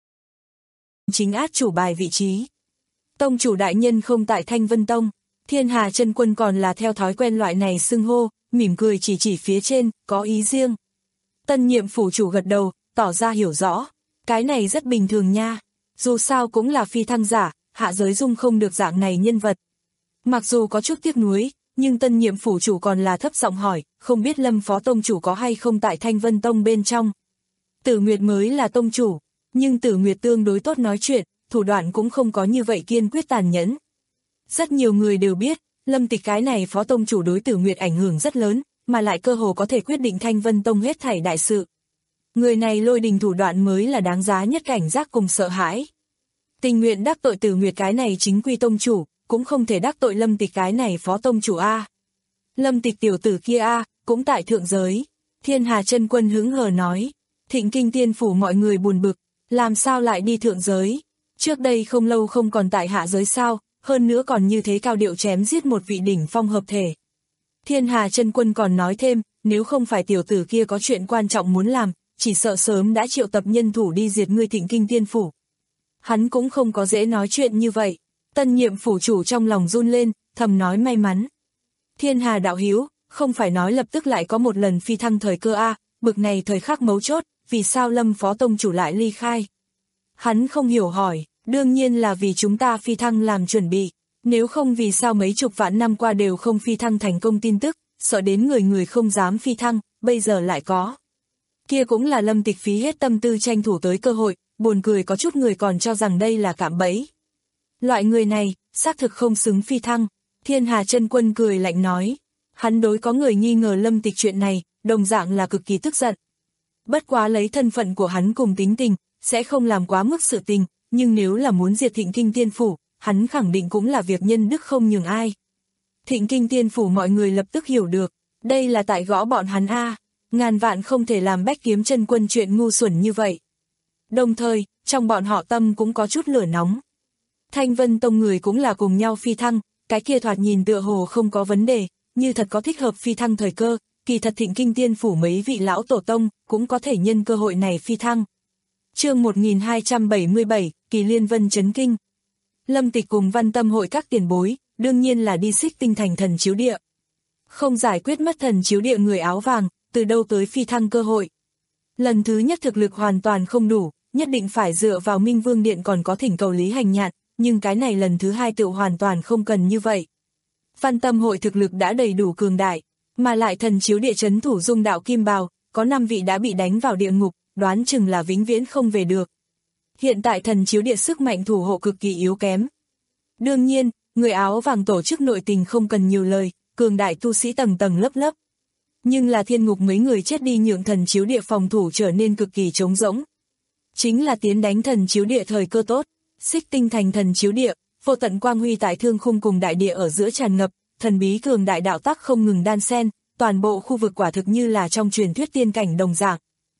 Chính át chủ bài vị trí. Tông chủ đại nhân không tại Thanh Vân Tông. Thiên Hà Chân Quân còn là theo thói quen loại này xưng hô, mỉm cười chỉ chỉ phía trên, có ý riêng. Tân nhiệm phủ chủ gật đầu, tỏ ra hiểu rõ. Cái này rất bình thường nha. Dù sao cũng là phi thăng giả, hạ giới dung không được dạng này nhân vật. Mặc dù có chút tiếc nuối, nhưng tân nhiệm phủ chủ còn là thấp giọng hỏi, không biết Lâm phó tông chủ có hay không tại Thanh Vân Tông bên trong. Tử Nguyệt mới là tông chủ, nhưng Tử Nguyệt tương đối tốt nói chuyện, thủ đoạn cũng không có như vậy kiên quyết tàn nhẫn. Rất nhiều người đều biết, Lâm Tịch cái này phó tông chủ đối Tử Nguyệt ảnh hưởng rất lớn, mà lại cơ hồ có thể quyết định Thanh Vân Tông hết thảy đại sự. Người này lôi đình thủ đoạn mới là đáng giá nhất cảnh giác cùng sợ hãi. Tình nguyện đắc tội Tử Nguyệt cái này chính quy tông chủ, cũng không thể đắc tội Lâm Tịch cái này phó tông chủ a. Lâm Tịch tiểu tử kia a, cũng tại thượng giới. Thiên Hà Chân Quân hứng hờ nói, Thịnh Kinh Tiên Phủ mọi người buồn bực, làm sao lại đi thượng giới? Trước đây không lâu không còn tại hạ giới sao, hơn nữa còn như thế cao điệu chém giết một vị đỉnh phong hợp thể. Thiên Hà Chân Quân còn nói thêm, nếu không phải tiểu tử kia có chuyện quan trọng muốn làm, chỉ sợ sớm đã triệu tập nhân thủ đi diệt ngươi Thịnh Kinh Tiên Phủ. Hắn cũng không có dễ nói chuyện như vậy. Tân nhiệm phủ chủ trong lòng run lên, thầm nói may mắn. Thiên Hà đạo hữu, không phải nói lập tức lại có một lần phi thăng thời cơ a, bực này thời khắc mấu chốt, vì sao Lâm phó tông chủ lại ly khai? Hắn không hiểu hỏi, đương nhiên là vì chúng ta phi thăng làm chuẩn bị, nếu không vì sao mấy chục vạn năm qua đều không phi thăng thành công tin tức, sợ đến người người không dám phi thăng, bây giờ lại có. Kia cũng là Lâm Tịch phí hết tâm tư tranh thủ tới cơ hội, buồn cười có chút người còn cho rằng đây là cạm bẫy. Loại người này, xác thực không xứng phi thăng. Thiên Hà Chân Quân cười lạnh nói. Hắn đối có người nghi ngờ Lâm Tịch chuyện này, đồng dạng là cực kỳ tức giận. Bất quá lấy thân phận của hắn cùng tính tình, sẽ không làm quá mức sự tình, nhưng nếu là muốn diệt Thịnh Kinh Tiên Phủ, hắn khẳng định cũng là việc nhân đức không nhường ai. Thịnh Kinh Tiên Phủ mọi người lập tức hiểu được, đây là tại gõ bọn hắn a, ngàn vạn không thể làm Bách Kiếm Chân Quân chuyện ngu xuẩn như vậy. Đồng thời, trong bọn họ tâm cũng có chút lửa nóng. Thanh Vân Tông người cũng là cùng nhau phi thăng, cái kia thoạt nhìn tựa hồ không có vấn đề, như thật có thích hợp phi thăng thời cơ, kỳ thật Thịnh Kinh Tiên phủ mấy vị lão tổ tông cũng có thể nhân cơ hội này phi thăng. Chương một nghìn hai trăm bảy mươi bảy, Kỳ Liên Vân chấn kinh. Lâm Tịch cùng Văn Tâm hội các tiền bối, đương nhiên là đi Xích Tinh thành thần chiếu địa. Không giải quyết mất thần chiếu địa người áo vàng, từ đâu tới phi thăng cơ hội. Lần thứ nhất thực lực hoàn toàn không đủ, nhất định phải dựa vào Minh Vương Điện còn có thỉnh cầu Lý Hành Nhạn, nhưng cái này lần thứ hai tự hoàn toàn không cần như vậy. Văn Tâm hội thực lực đã đầy đủ cường đại, mà lại thần chiếu địa chấn thủ Dung Đạo Kim Bào, có năm vị đã bị đánh vào địa ngục, đoán chừng là vĩnh viễn không về được. Hiện tại thần chiếu địa sức mạnh thủ hộ cực kỳ yếu kém. Đương nhiên, người áo vàng tổ chức nội tình không cần nhiều lời, cường đại tu sĩ tầng tầng lớp lớp. Nhưng là thiên ngục mấy người chết đi nhượng thần chiếu địa phòng thủ trở nên cực kỳ trống rỗng. Chính là tiến đánh thần chiếu địa thời cơ tốt, Xích Tinh thành thần chiếu địa, vô tận quang huy tại thương khung cùng đại địa ở giữa tràn ngập, thần bí cường đại đạo tắc không ngừng đan xen, toàn bộ khu vực quả thực như là trong truyền thuyết tiên cảnh đồng dạng.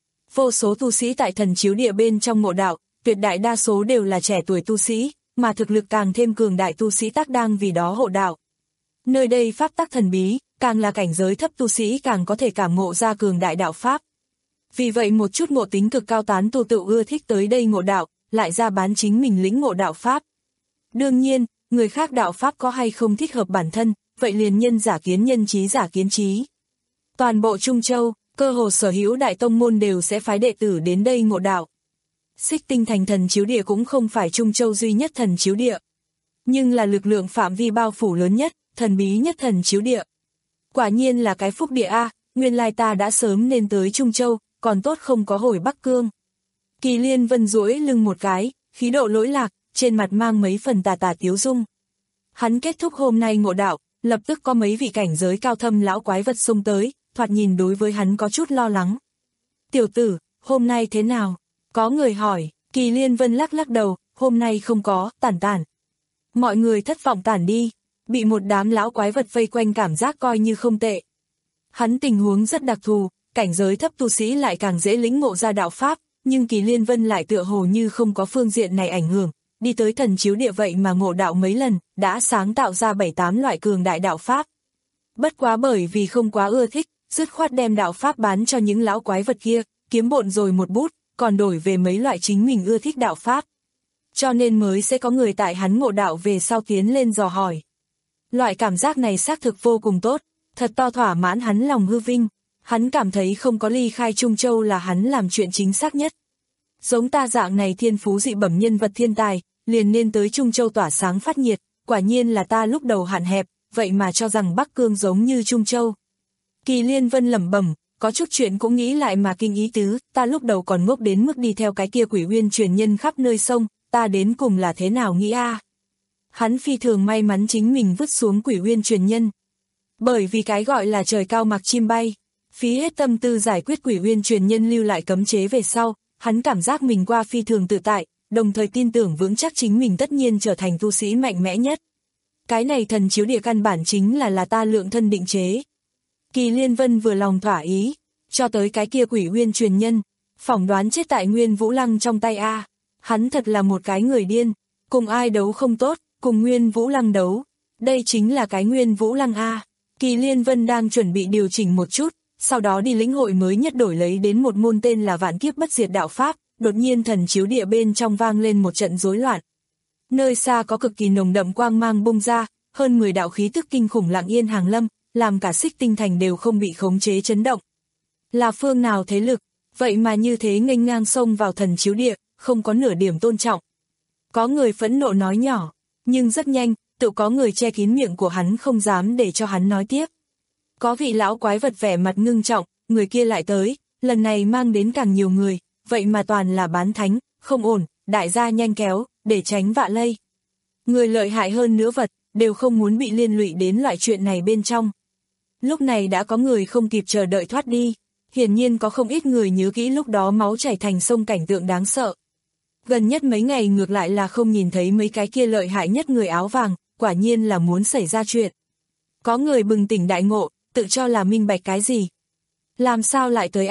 Vô số tu sĩ tại thần chiếu địa bên trong ngộ đạo, tuyệt đại đa số đều là trẻ tuổi tu sĩ, mà thực lực càng thêm cường đại tu sĩ tác đang vì đó hộ đạo. Nơi đây pháp tắc thần bí, càng là cảnh giới thấp tu sĩ càng có thể cảm ngộ ra cường đại đạo pháp. Vì vậy một chút ngộ tính cực cao tán tu tự ưa thích tới đây ngộ đạo, lại ra bán chính mình lĩnh ngộ đạo pháp. Đương nhiên, người khác đạo pháp có hay không thích hợp bản thân, vậy liền nhân giả kiến nhân trí giả kiến trí. Toàn bộ Trung Châu, cơ hồ sở hữu đại tông môn đều sẽ phái đệ tử đến đây ngộ đạo. Xích Tinh thành thần chiếu địa cũng không phải Trung Châu duy nhất thần chiếu địa, nhưng là lực lượng phạm vi bao phủ lớn nhất, thần bí nhất thần chiếu địa. Quả nhiên là cái phúc địa a, nguyên lai ta đã sớm nên tới Trung Châu, còn tốt không có hồi Bắc Cương. Kỳ Liên Vân duỗi lưng một cái, khí độ lỗi lạc, trên mặt mang mấy phần tà tà tiếu dung. Hắn kết thúc hôm nay ngộ đạo, lập tức có mấy vị cảnh giới cao thâm lão quái vật xông tới, thoạt nhìn đối với hắn có chút lo lắng. Tiểu tử, hôm nay thế nào? Có người hỏi, Kỳ Liên Vân lắc lắc đầu, hôm nay không có, tản tản. Mọi người thất vọng tản đi, bị một đám lão quái vật vây quanh cảm giác coi như không tệ. Hắn tình huống rất đặc thù, cảnh giới thấp tu sĩ lại càng dễ lĩnh ngộ ra đạo pháp, nhưng Kỳ Liên Vân lại tựa hồ như không có phương diện này ảnh hưởng, đi tới thần chiếu địa vậy mà ngộ đạo mấy lần, đã sáng tạo ra bảy tám loại cường đại đạo pháp. Bất quá bởi vì không quá ưa thích, dứt khoát đem đạo pháp bán cho những lão quái vật kia, kiếm bộn rồi một bút, còn đổi về mấy loại chính mình ưa thích đạo pháp. Cho nên mới sẽ có người tại hắn ngộ đạo về sau tiến lên dò hỏi. Loại cảm giác này xác thực vô cùng tốt, thật to thỏa mãn hắn lòng hư vinh. Hắn cảm thấy không có ly khai Trung Châu là hắn làm chuyện chính xác nhất. Giống ta dạng này thiên phú dị bẩm nhân vật thiên tài, liền nên tới Trung Châu tỏa sáng phát nhiệt, quả nhiên là ta lúc đầu hạn hẹp, vậy mà cho rằng Bắc Cương giống như Trung Châu. Kỳ Liên Vân lẩm bẩm, có chút chuyện cũng nghĩ lại mà kinh ý tứ, ta lúc đầu còn ngốc đến mức đi theo cái kia quỷ uyên truyền nhân khắp nơi sông, ta đến cùng là thế nào nghĩ a? À? Hắn phi thường may mắn chính mình vứt xuống quỷ uyên truyền nhân. Bởi vì cái gọi là trời cao mặc chim bay, phí hết tâm tư giải quyết quỷ uyên truyền nhân lưu lại cấm chế về sau, hắn cảm giác mình qua phi thường tự tại, đồng thời tin tưởng vững chắc chính mình tất nhiên trở thành tu sĩ mạnh mẽ nhất. Cái này thần chiếu địa căn bản chính là là ta lượng thân định chế. Kỳ Liên Vân vừa lòng thỏa ý, cho tới cái kia quỷ uyên truyền nhân, phỏng đoán chết tại Nguyên Vũ Lăng trong tay a. Hắn thật là một cái người điên, cùng ai đấu không tốt, cùng Nguyên Vũ Lăng đấu. Đây chính là cái Nguyên Vũ Lăng a. Kỳ Liên Vân đang chuẩn bị điều chỉnh một chút, sau đó đi lĩnh hội mới nhất đổi lấy đến một môn tên là Vạn Kiếp Bất Diệt đạo pháp, đột nhiên thần chiếu địa bên trong vang lên một trận rối loạn. Nơi xa có cực kỳ nồng đậm quang mang bung ra, hơn mười đạo khí tức kinh khủng lặng yên hàng lâm, làm cả Xích Tinh thành đều không bị khống chế chấn động. Là phương nào thế lực, vậy mà như thế nghênh ngang xông vào thần chiếu địa, không có nửa điểm tôn trọng. Có người phẫn nộ nói nhỏ, nhưng rất nhanh, tự có người che kín miệng của hắn không dám để cho hắn nói tiếp. Có vị lão quái vật vẻ mặt ngưng trọng, người kia lại tới, lần này mang đến càng nhiều người, vậy mà toàn là bán thánh, không ổn, đại gia nhanh kéo, để tránh vạ lây. Người lợi hại hơn nữa vật, đều không muốn bị liên lụy đến loại chuyện này bên trong. Lúc này đã có người không kịp chờ đợi thoát đi, hiển nhiên có không ít người nhớ kỹ lúc đó máu chảy thành sông cảnh tượng đáng sợ. Gần nhất mấy ngày ngược lại là không nhìn thấy mấy cái kia lợi hại nhất người áo vàng, quả nhiên là muốn xảy ra chuyện. Có người bừng tỉnh đại ngộ, tự cho là minh bạch cái gì. Làm sao lại tới a?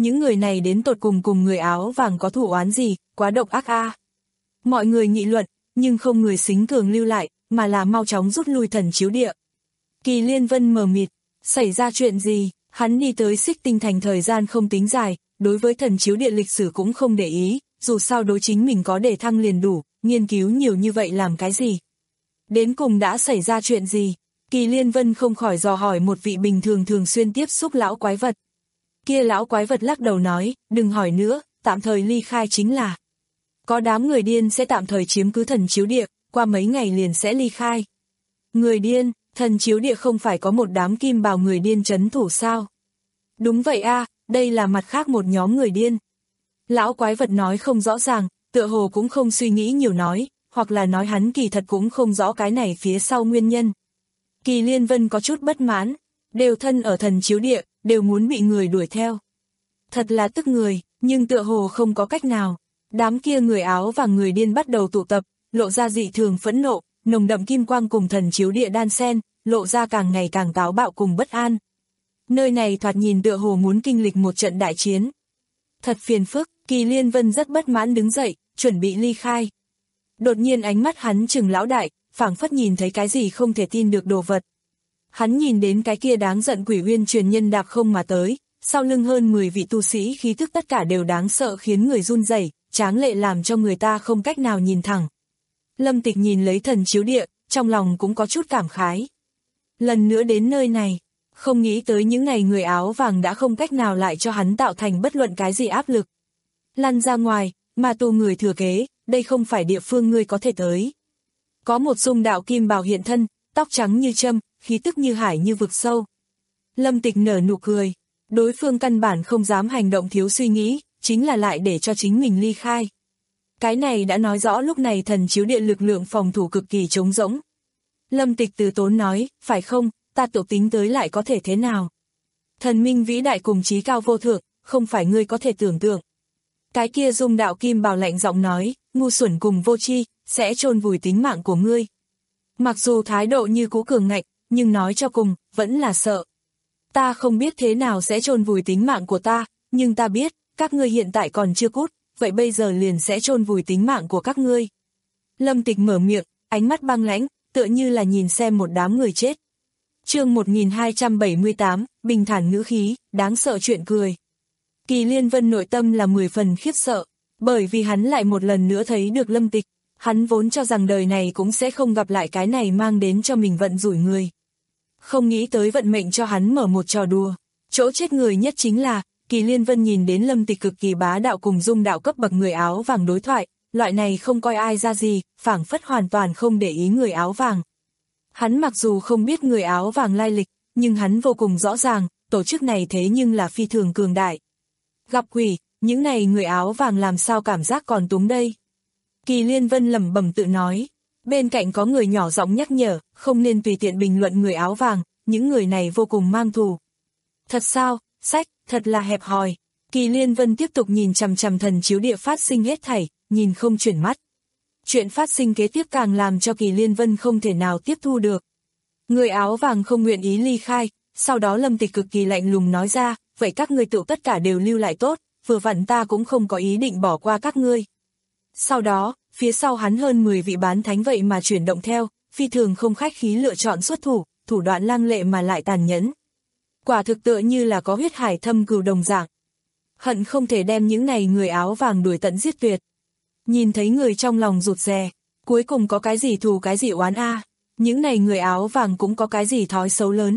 những người này đến tột cùng cùng người áo vàng có thù oán gì, quá độc ác a. À. Mọi người nghị luận, nhưng không người xính cường lưu lại, mà là mau chóng rút lui Thần Chiếu Địa. Kỳ Liên Vân mờ mịt, xảy ra chuyện gì, hắn đi tới Xích Tinh Thành thời gian không tính dài, đối với Thần Chiếu Địa lịch sử cũng không để ý, dù sao đối chính mình có đề thăng liền đủ, nghiên cứu nhiều như vậy làm cái gì. Đến cùng đã xảy ra chuyện gì, Kỳ Liên Vân không khỏi dò hỏi một vị bình thường thường xuyên tiếp xúc lão quái vật. Kia lão quái vật lắc đầu nói, đừng hỏi nữa, tạm thời ly khai chính là. Có đám người điên sẽ tạm thời chiếm cứ Thần Chiếu Địa, qua mấy ngày liền sẽ ly khai. Người điên, Thần Chiếu Địa không phải có một đám kim bào người điên trấn thủ sao? Đúng vậy a, đây là mặt khác một nhóm người điên. Lão quái vật nói không rõ ràng, tựa hồ cũng không suy nghĩ nhiều nói, hoặc là nói hắn kỳ thật cũng không rõ cái này phía sau nguyên nhân. Kỳ Liên Vân có chút bất mãn, đều thân ở Thần Chiếu Địa, đều muốn bị người đuổi theo. Thật là tức người, nhưng tựa hồ không có cách nào. Đám kia người áo vàng người điên bắt đầu tụ tập, lộ ra dị thường phẫn nộ, nồng đậm kim quang cùng Thần Chiếu Địa đan xen, lộ ra càng ngày càng táo bạo cùng bất an. Nơi này thoạt nhìn tựa hồ muốn kinh lịch một trận đại chiến. Thật phiền phức, Kỳ Liên Vân rất bất mãn đứng dậy, chuẩn bị ly khai. Đột nhiên ánh mắt hắn trừng lão đại, phảng phất nhìn thấy cái gì không thể tin được đồ vật. Hắn nhìn đến cái kia đáng giận Quỷ Uyên truyền nhân đạp không mà tới, sau lưng hơn mười vị tu sĩ khí thức tất cả đều đáng sợ khiến người run rẩy, tráng lệ làm cho người ta không cách nào nhìn thẳng. Lâm Tịch nhìn lấy Thần Chiếu Địa, trong lòng cũng có chút cảm khái. Lần nữa đến nơi này, không nghĩ tới những ngày người áo vàng đã không cách nào lại cho hắn tạo thành bất luận cái gì áp lực. Lăn ra ngoài, mà tù người thừa kế, đây không phải địa phương ngươi có thể tới. Có một dung đạo kim bào hiện thân, tóc trắng như châm, khí tức như hải như vực sâu. Lâm Tịch nở nụ cười, đối phương căn bản không dám hành động thiếu suy nghĩ, chính là lại để cho chính mình ly khai. Cái này đã nói rõ lúc này Thần Chiếu Địa lực lượng phòng thủ cực kỳ trống rỗng. Lâm Tịch từ tốn nói, phải không, ta tổ tính tới lại có thể thế nào? Thần minh vĩ đại cùng chí cao vô thượng, không phải ngươi có thể tưởng tượng. Cái kia dung đạo kim bào lạnh giọng nói, ngu xuẩn cùng vô tri sẽ chôn vùi tính mạng của ngươi. Mặc dù thái độ như cũ cường ngạnh, nhưng nói cho cùng, vẫn là sợ. Ta không biết thế nào sẽ chôn vùi tính mạng của ta, nhưng ta biết, các ngươi hiện tại còn chưa cút, vậy bây giờ liền sẽ chôn vùi tính mạng của các ngươi. Lâm Tịch mở miệng, ánh mắt băng lãnh, tựa như là nhìn xem một đám người chết. Chương một nghìn hai trăm bảy mươi tám, bình thản ngữ khí, đáng sợ chuyện cười. Kỳ Liên Vân nội tâm là mười phần khiếp sợ, bởi vì hắn lại một lần nữa thấy được Lâm Tịch, hắn vốn cho rằng đời này cũng sẽ không gặp lại cái này mang đến cho mình vận rủi người. Không nghĩ tới vận mệnh cho hắn mở một trò đùa, chỗ chết người nhất chính là, Kỳ Liên Vân nhìn đến Lâm Tịch cực kỳ bá đạo cùng dung đạo cấp bậc người áo vàng đối thoại, loại này không coi ai ra gì, phảng phất hoàn toàn không để ý người áo vàng. Hắn mặc dù không biết người áo vàng lai lịch, nhưng hắn vô cùng rõ ràng, tổ chức này thế nhưng là phi thường cường đại. Gặp quỷ, những này người áo vàng làm sao cảm giác còn túng đây. Kỳ Liên Vân lẩm bẩm tự nói, bên cạnh có người nhỏ giọng nhắc nhở, không nên tùy tiện bình luận người áo vàng, những người này vô cùng mang thù. Thật sao, sách, thật là hẹp hòi. Kỳ Liên Vân tiếp tục nhìn chằm chằm Thần Chiếu Địa phát sinh hết thảy, nhìn không chuyển mắt. Chuyện phát sinh kế tiếp càng làm cho Kỳ Liên Vân không thể nào tiếp thu được. Người áo vàng không nguyện ý ly khai, sau đó Lâm Tịch cực kỳ lạnh lùng nói ra, vậy các ngươi tự tất cả đều lưu lại tốt, vừa vặn ta cũng không có ý định bỏ qua các ngươi. Sau đó, phía sau hắn hơn mười vị bán thánh vậy mà chuyển động theo, phi thường không khách khí lựa chọn xuất thủ, thủ đoạn lăng lệ mà lại tàn nhẫn. Quả thực tựa như là có huyết hải thâm cừu đồng dạng. Hận không thể đem những này người áo vàng đuổi tận giết tuyệt. Nhìn thấy người trong lòng rụt rè, cuối cùng có cái gì thù cái gì oán a, những này người áo vàng cũng có cái gì thói xấu lớn.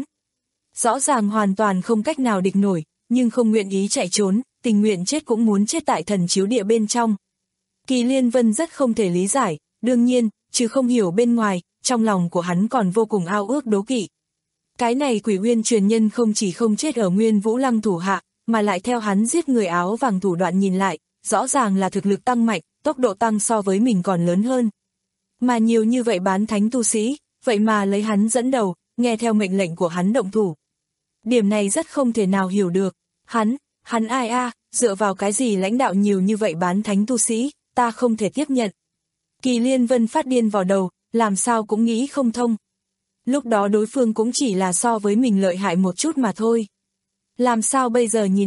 Rõ ràng hoàn toàn không cách nào địch nổi, nhưng không nguyện ý chạy trốn, tình nguyện chết cũng muốn chết tại Thần Chiếu Địa bên trong. Kỳ Liên Vân rất không thể lý giải, đương nhiên, chứ không hiểu bên ngoài, trong lòng của hắn còn vô cùng ao ước đố kỵ. Cái này Quỷ Uyên truyền nhân không chỉ không chết ở Nguyên Vũ Lăng thủ hạ, mà lại theo hắn giết người áo vàng thủ đoạn nhìn lại, rõ ràng là thực lực tăng mạnh, tốc độ tăng so với mình còn lớn hơn. Mà nhiều như vậy bán thánh tu sĩ, vậy mà lấy hắn dẫn đầu, nghe theo mệnh lệnh của hắn động thủ. Điểm này rất không thể nào hiểu được, hắn, hắn ai a, dựa vào cái gì lãnh đạo nhiều như vậy bán thánh tu sĩ, ta không thể tiếp nhận. Kỳ Liên Vân phát điên vào đầu, làm sao cũng nghĩ không thông. Lúc đó đối phương cũng chỉ là so với mình lợi hại một chút mà thôi. Làm sao bây giờ nhìn lại,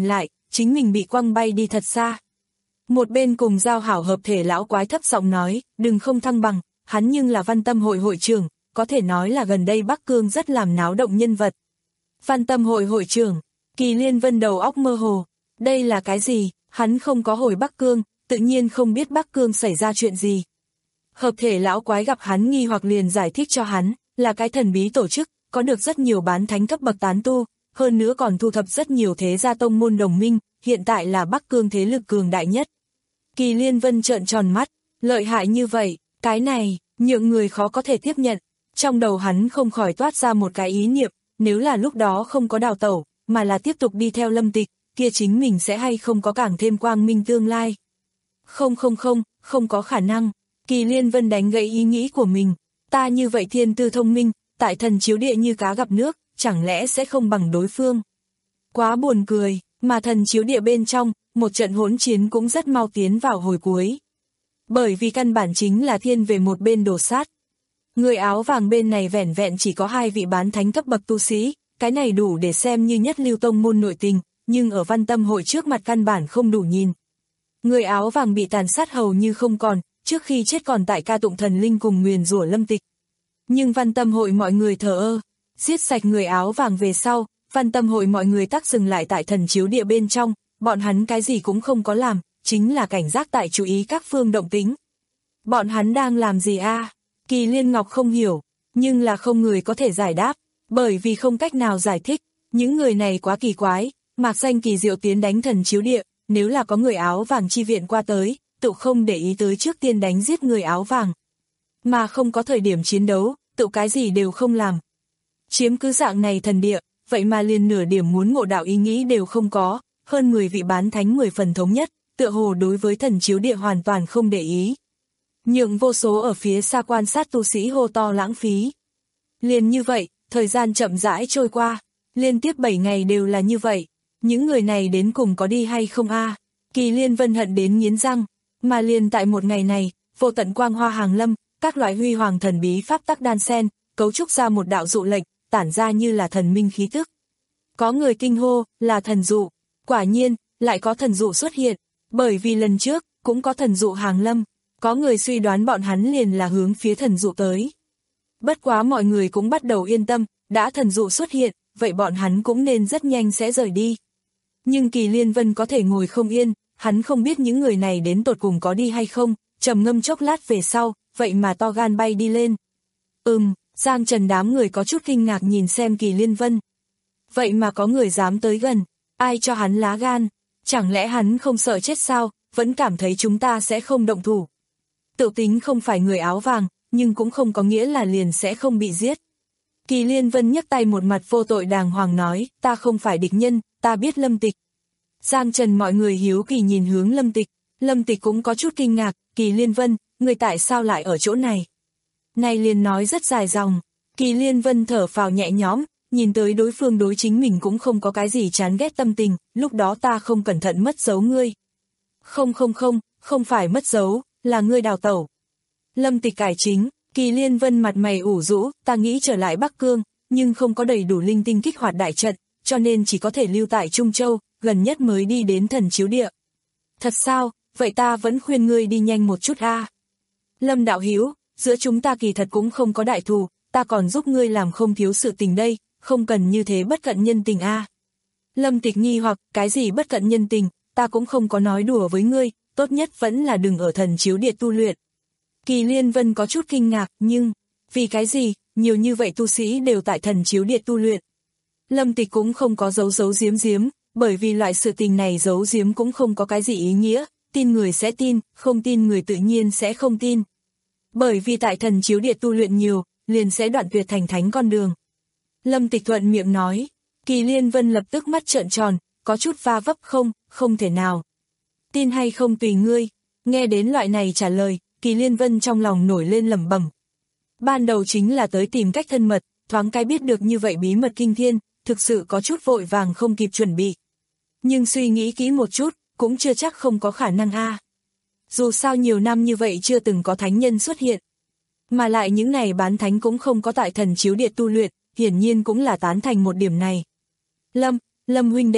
chính mình bị quăng bay đi thật xa. Một bên cùng giao hảo hợp thể lão quái thấp giọng nói, đừng không thăng bằng, hắn nhưng là Văn Tâm hội hội trưởng, có thể nói là gần đây Bắc Cương rất làm náo động nhân vật. Văn Tâm hội hội trưởng, Kỳ Liên Vân đầu óc mơ hồ, đây là cái gì, hắn không có hồi Bắc Cương, tự nhiên không biết Bắc Cương xảy ra chuyện gì. Hợp thể lão quái gặp hắn nghi hoặc liền giải thích cho hắn, là cái thần bí tổ chức, có được rất nhiều bán thánh cấp bậc tán tu, hơn nữa còn thu thập rất nhiều thế gia tông môn đồng minh, hiện tại là Bắc Cương thế lực cường đại nhất. Kỳ Liên Vân trợn tròn mắt, lợi hại như vậy, cái này, nhượng người khó có thể tiếp nhận. Trong đầu hắn không khỏi toát ra một cái ý niệm, nếu là lúc đó không có đào tẩu, mà là tiếp tục đi theo Lâm Tịch, kia chính mình sẽ hay không có càng thêm quang minh tương lai. Không không không, không có khả năng. Kỳ Liên Vân đánh gãy ý nghĩ của mình, ta như vậy thiên tư thông minh, tại thần chiếu địa như cá gặp nước, chẳng lẽ sẽ không bằng đối phương. Quá buồn cười, mà thần chiếu địa bên trong, một trận hỗn chiến cũng rất mau tiến vào hồi cuối. Bởi vì căn bản chính là thiên về một bên đổ sát. Người áo vàng bên này vẻn vẹn chỉ có hai vị bán thánh cấp bậc tu sĩ, cái này đủ để xem như nhất lưu tông môn nội tình, nhưng ở Văn Tâm hội trước mặt căn bản không đủ nhìn. Người áo vàng bị tàn sát hầu như không còn, trước khi chết còn tại ca tụng thần linh cùng nguyền rủa Lâm Tịch. Nhưng Văn Tâm hội mọi người thờ ơ, giết sạch người áo vàng về sau, Văn Tâm hội mọi người tắc dừng lại tại thần chiếu địa bên trong, bọn hắn cái gì cũng không có làm, chính là cảnh giác tại chú ý các phương động tĩnh. Bọn hắn đang làm gì a? À? Kỳ Liên Ngọc không hiểu, nhưng là không người có thể giải đáp, bởi vì không cách nào giải thích, những người này quá kỳ quái, mạc danh kỳ diệu tiến đánh thần chiếu địa, nếu là có người áo vàng chi viện qua tới, tự không để ý tới trước tiên đánh giết người áo vàng. Mà không có thời điểm chiến đấu, tự cái gì đều không làm. Chiếm cứ dạng này thần địa, vậy mà liền nửa điểm muốn ngộ đạo ý nghĩ đều không có, hơn mười vị bán thánh mười phần thống nhất, tựa hồ đối với thần chiếu địa hoàn toàn không để ý. Nhượng vô số ở phía xa quan sát tu sĩ hô to lãng phí. Liền như vậy, thời gian chậm rãi trôi qua, liên tiếp bảy ngày đều là như vậy, những người này đến cùng có đi hay không a? À? Kỳ Liên Vân hận đến nghiến răng, mà liền tại một ngày này, vô tận quang hoa hàng lâm, các loại huy hoàng thần bí pháp tắc đan sen, cấu trúc ra một đạo dụ lệnh, tản ra như là thần minh khí tức. Có người kinh hô, là thần dụ, quả nhiên, lại có thần dụ xuất hiện, bởi vì lần trước, cũng có thần dụ hàng lâm, có người suy đoán bọn hắn liền là hướng phía thần dụ tới. Bất quá mọi người cũng bắt đầu yên tâm, đã thần dụ xuất hiện, vậy bọn hắn cũng nên rất nhanh sẽ rời đi. Nhưng Kỳ Liên Vân có thể ngồi không yên, hắn không biết những người này đến tột cùng có đi hay không, trầm ngâm chốc lát về sau, vậy mà to gan bay đi lên. Ừm, Giang Trần đám người có chút kinh ngạc nhìn xem Kỳ Liên Vân. Vậy mà có người dám tới gần, ai cho hắn lá gan, chẳng lẽ hắn không sợ chết sao, vẫn cảm thấy chúng ta sẽ không động thủ. Tự tính không phải người áo vàng, nhưng cũng không có nghĩa là liền sẽ không bị giết. Kỳ Liên Vân nhấc tay một mặt vô tội đàng hoàng nói, ta không phải địch nhân, ta biết Lâm Tịch. Giang Trần mọi người hiếu kỳ nhìn hướng Lâm Tịch, Lâm Tịch cũng có chút kinh ngạc, Kỳ Liên Vân, người tại sao lại ở chỗ này? Này liền nói rất dài dòng, Kỳ Liên Vân thở phào nhẹ nhõm, nhìn tới đối phương đối chính mình cũng không có cái gì chán ghét tâm tình, lúc đó ta không cẩn thận mất dấu ngươi. Không không không, không phải mất dấu, là ngươi đào tẩu. Lâm Tịch cải chính, Kỳ Liên Vân mặt mày ủ rũ, ta nghĩ trở lại Bắc Cương, nhưng không có đầy đủ linh tinh kích hoạt đại trận, cho nên chỉ có thể lưu tại Trung Châu, gần nhất mới đi đến thần chiếu địa. Thật sao, vậy ta vẫn khuyên ngươi đi nhanh một chút a. À. Lâm đạo hữu, giữa chúng ta kỳ thật cũng không có đại thù, ta còn giúp ngươi làm không thiếu sự tình đây, không cần như thế bất cận nhân tình a. À. Lâm Tịch nghi hoặc, cái gì bất cận nhân tình, ta cũng không có nói đùa với ngươi, tốt nhất vẫn là đừng ở thần chiếu địa tu luyện. Kỳ Liên Vân có chút kinh ngạc, nhưng, vì cái gì, nhiều như vậy tu sĩ đều tại thần chiếu địa tu luyện. Lâm Tịch cũng không có giấu giấu giếm giếm, bởi vì loại sự tình này giấu giếm cũng không có cái gì ý nghĩa, tin người sẽ tin, không tin người tự nhiên sẽ không tin. Bởi vì tại thần chiếu địa tu luyện nhiều, liền sẽ đoạn tuyệt thành thánh con đường. Lâm Tịch thuận miệng nói, Kỳ Liên Vân lập tức mắt trợn tròn, có chút va vấp không, không thể nào. Tin hay không tùy ngươi, nghe đến loại này trả lời, Kỳ Liên Vân trong lòng nổi lên lẩm bẩm. Ban đầu chính là tới tìm cách thân mật, thoáng cái biết được như vậy bí mật kinh thiên, thực sự có chút vội vàng không kịp chuẩn bị. Nhưng suy nghĩ kỹ một chút, cũng chưa chắc không có khả năng a. À. Dù sao nhiều năm như vậy chưa từng có thánh nhân xuất hiện. Mà lại những này bán thánh cũng không có tại thần chiếu địa tu luyện, hiển nhiên cũng là tán thành một điểm này. Lâm, Lâm huynh đệ,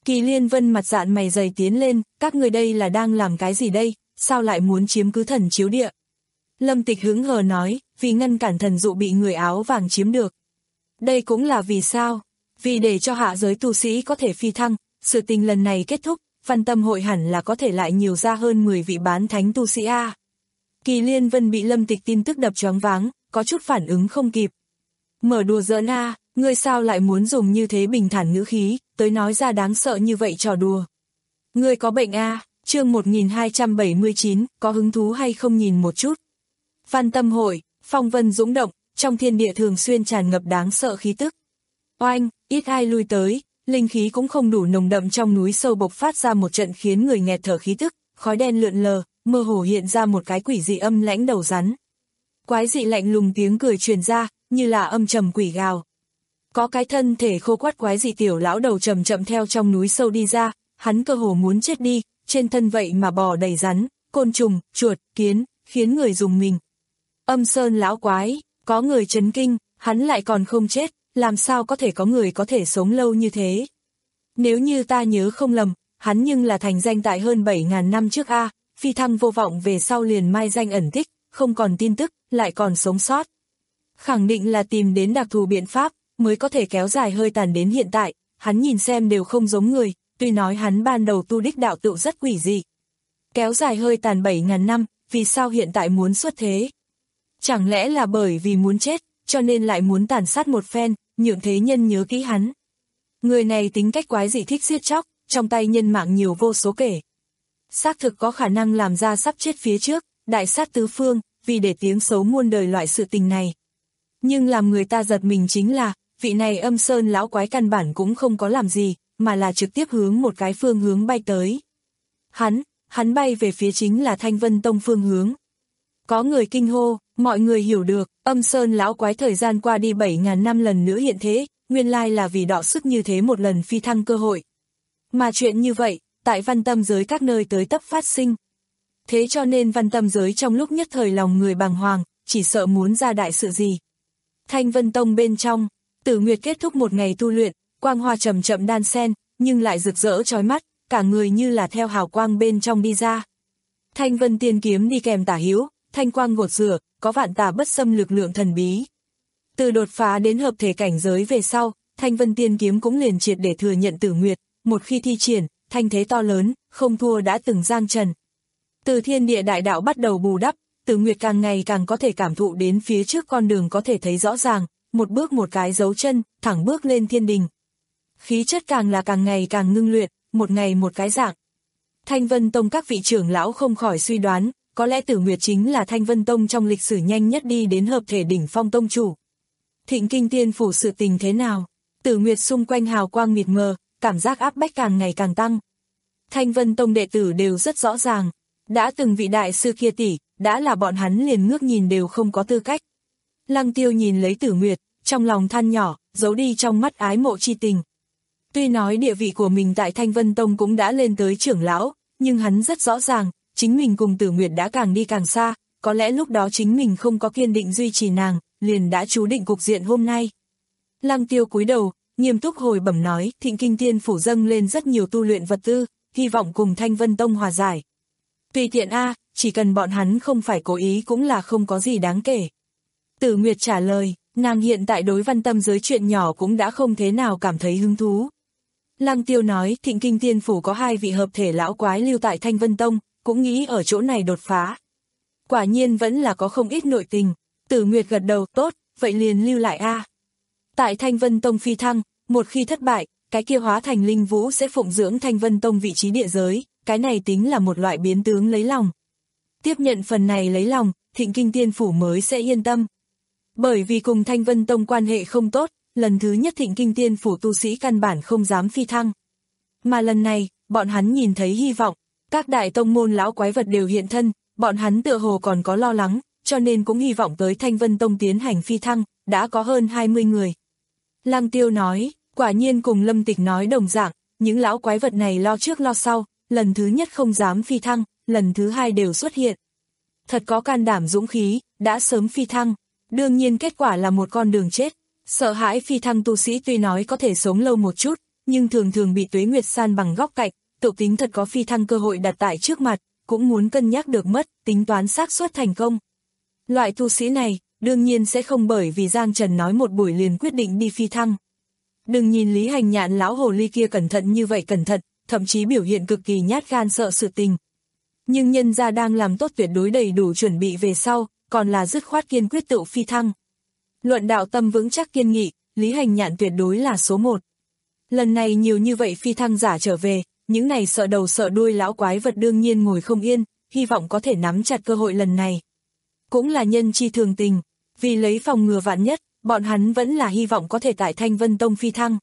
Kỳ Liên Vân mặt dạn mày dày tiến lên, các người đây là đang làm cái gì đây, sao lại muốn chiếm cứ thần chiếu địa? Lâm Tịch hứng hờ nói, vì ngăn cản thần dụ bị người áo vàng chiếm được. Đây cũng là vì sao? Vì để cho hạ giới tu sĩ có thể phi thăng, sự tình lần này kết thúc, Văn Tâm hội hẳn là có thể lại nhiều ra hơn mười vị bán thánh tu sĩ a. Kỳ Liên Vân bị Lâm Tịch tin tức đập choáng váng, có chút phản ứng không kịp. Mở đùa giỡn a, ngươi sao lại muốn dùng như thế bình thản ngữ khí, tới nói ra đáng sợ như vậy trò đùa. Ngươi có bệnh a? Chương một nghìn hai trăm bảy mươi chín, có hứng thú hay không nhìn một chút. Văn Tâm hội, phong vân dũng động, trong thiên địa thường xuyên tràn ngập đáng sợ khí tức. Oanh, ít ai lui tới, linh khí cũng không đủ nồng đậm, trong núi sâu bộc phát ra một trận khiến người nghẹt thở khí tức, khói đen lượn lờ, mơ hồ hiện ra một cái quỷ dị âm lãnh đầu rắn. Quái dị lạnh lùng tiếng cười truyền ra, như là âm trầm quỷ gào. Có cái thân thể khô quắt quái dị tiểu lão đầu chậm chậm theo trong núi sâu đi ra, hắn cơ hồ muốn chết đi, trên thân vậy mà bò đầy rắn, côn trùng, chuột, kiến, khiến người dùng mình. Âm Sơn lão quái, có người chấn kinh, hắn lại còn không chết, làm sao có thể có người có thể sống lâu như thế. Nếu như ta nhớ không lầm, hắn nhưng là thành danh tại hơn bảy ngàn năm trước a, phi thăng vô vọng về sau liền mai danh ẩn tích, không còn tin tức, lại còn sống sót. Khẳng định là tìm đến đặc thù biện pháp, mới có thể kéo dài hơi tàn đến hiện tại, hắn nhìn xem đều không giống người, tuy nói hắn ban đầu tu đích đạo tựu rất quỷ dị. Kéo dài hơi tàn bảy ngàn năm, vì sao hiện tại muốn xuất thế? Chẳng lẽ là bởi vì muốn chết, cho nên lại muốn tàn sát một phen, nhượng thế nhân nhớ kỹ hắn. Người này tính cách quái dị, thích giết chóc, trong tay nhân mạng nhiều vô số kể. Xác thực có khả năng làm ra sắp chết phía trước, đại sát tứ phương, vì để tiếng xấu muôn đời loại sự tình này. Nhưng làm người ta giật mình chính là, vị này Âm Sơn lão quái căn bản cũng không có làm gì, mà là trực tiếp hướng một cái phương hướng bay tới. Hắn, hắn bay về phía chính là Thanh Vân Tông phương hướng. Có người kinh hô, mọi người hiểu được, Âm Sơn lão quái thời gian qua đi bảy ngàn năm lần nữa hiện thế, nguyên lai là vì đọ sức như thế một lần phi thăng cơ hội. Mà chuyện như vậy, tại văn tâm giới các nơi tới tấp phát sinh. Thế cho nên văn tâm giới trong lúc nhất thời lòng người bàng hoàng, chỉ sợ muốn ra đại sự gì. Thanh Vân Tông bên trong, Tử Nguyệt kết thúc một ngày tu luyện, quang hoa chậm chậm đan xen, nhưng lại rực rỡ chói mắt, cả người như là theo hào quang bên trong đi ra. Thanh Vân Tiên kiếm đi kèm tả hữu, thanh quang gột rửa, có vạn tà bất xâm lực lượng thần bí. Từ đột phá đến hợp thể cảnh giới về sau, Thanh Vân Tiên kiếm cũng liền triệt để thừa nhận Tử Nguyệt, một khi thi triển, thanh thế to lớn, không thua đã từng Giang Trần. Từ thiên địa đại đạo bắt đầu bù đắp, Tử Nguyệt càng ngày càng có thể cảm thụ đến phía trước con đường có thể thấy rõ ràng, một bước một cái dấu chân, thẳng bước lên thiên đình. Khí chất càng là càng ngày càng ngưng luyện, một ngày một cái dạng. Thanh Vân Tông các vị trưởng lão không khỏi suy đoán, có lẽ Tử Nguyệt chính là Thanh Vân Tông trong lịch sử nhanh nhất đi đến hợp thể đỉnh phong tông chủ. Thịnh Kinh Tiên phủ sự tình thế nào? Tử Nguyệt xung quanh hào quang mịt mờ, cảm giác áp bách càng ngày càng tăng. Thanh Vân Tông đệ tử đều rất rõ ràng, đã từng vị đại sư kia tỷ, đã là bọn hắn liền ngước nhìn đều không có tư cách. Lăng Tiêu nhìn lấy Tử Nguyệt, trong lòng than nhỏ, giấu đi trong mắt ái mộ chi tình. Tuy nói địa vị của mình tại Thanh Vân Tông cũng đã lên tới trưởng lão, nhưng hắn rất rõ ràng, chính mình cùng Tử Nguyệt đã càng đi càng xa, có lẽ lúc đó chính mình không có kiên định duy trì nàng, liền đã chú định cục diện hôm nay. Lăng Tiêu cúi đầu, nghiêm túc hồi bẩm nói, Thịnh Kinh Tiên phủ dâng lên rất nhiều tu luyện vật tư, hy vọng cùng Thanh Vân Tông hòa giải. Tùy tiện a, chỉ cần bọn hắn không phải cố ý cũng là không có gì đáng kể. Tử Nguyệt trả lời, nàng hiện tại đối văn tâm giới chuyện nhỏ cũng đã không thế nào cảm thấy hứng thú. Lăng Tiêu nói, Thịnh Kinh Tiên phủ có hai vị hợp thể lão quái lưu tại Thanh Vân Tông, cũng nghĩ ở chỗ này đột phá. Quả nhiên vẫn là có không ít nội tình. Tử Nguyệt gật đầu, tốt, vậy liền lưu lại a. Tại Thanh Vân Tông phi thăng, một khi thất bại, cái kia hóa thành linh vũ sẽ phụng dưỡng Thanh Vân Tông vị trí địa giới, cái này tính là một loại biến tướng lấy lòng. Tiếp nhận phần này lấy lòng, Thịnh Kinh Tiên phủ mới sẽ yên tâm. Bởi vì cùng Thanh Vân Tông quan hệ không tốt, lần thứ nhất Thịnh Kinh Tiên phủ tu sĩ căn bản không dám phi thăng. Mà lần này, bọn hắn nhìn thấy hy vọng, các đại tông môn lão quái vật đều hiện thân, bọn hắn tựa hồ còn có lo lắng, cho nên cũng hy vọng tới Thanh Vân Tông tiến hành phi thăng, đã có hơn hai mươi người. Lăng Tiêu nói, quả nhiên cùng Lâm Tịch nói đồng dạng, những lão quái vật này lo trước lo sau, lần thứ nhất không dám phi thăng, lần thứ hai đều xuất hiện. Thật có can đảm dũng khí, đã sớm phi thăng, đương nhiên kết quả là một con đường chết. Sợ hãi phi thăng tu sĩ tuy nói có thể sống lâu một chút, nhưng thường thường bị Tuế Nguyệt san bằng góc cạnh, tự tính thật có phi thăng cơ hội đặt tại trước mặt, cũng muốn cân nhắc được mất, tính toán xác suất thành công. Loại tu sĩ này, đương nhiên sẽ không bởi vì Giang Trần nói một buổi liền quyết định đi phi thăng. Đừng nhìn Lý Hành Nhạn lão hồ ly kia cẩn thận như vậy cẩn thận, thậm chí biểu hiện cực kỳ nhát gan sợ sự tình. Nhưng nhân gia đang làm tốt tuyệt đối đầy đủ chuẩn bị về sau, còn là dứt khoát kiên quyết tự phi thăng. Luận đạo tâm vững chắc kiên nghị, Lý Hành Nhạn tuyệt đối là số một. Lần này nhiều như vậy phi thăng giả trở về, những này sợ đầu sợ đuôi lão quái vật đương nhiên ngồi không yên, hy vọng có thể nắm chặt cơ hội lần này. Cũng là nhân chi thường tình, vì lấy phòng ngừa vạn nhất, bọn hắn vẫn là hy vọng có thể tại Thanh Vân Tông phi thăng.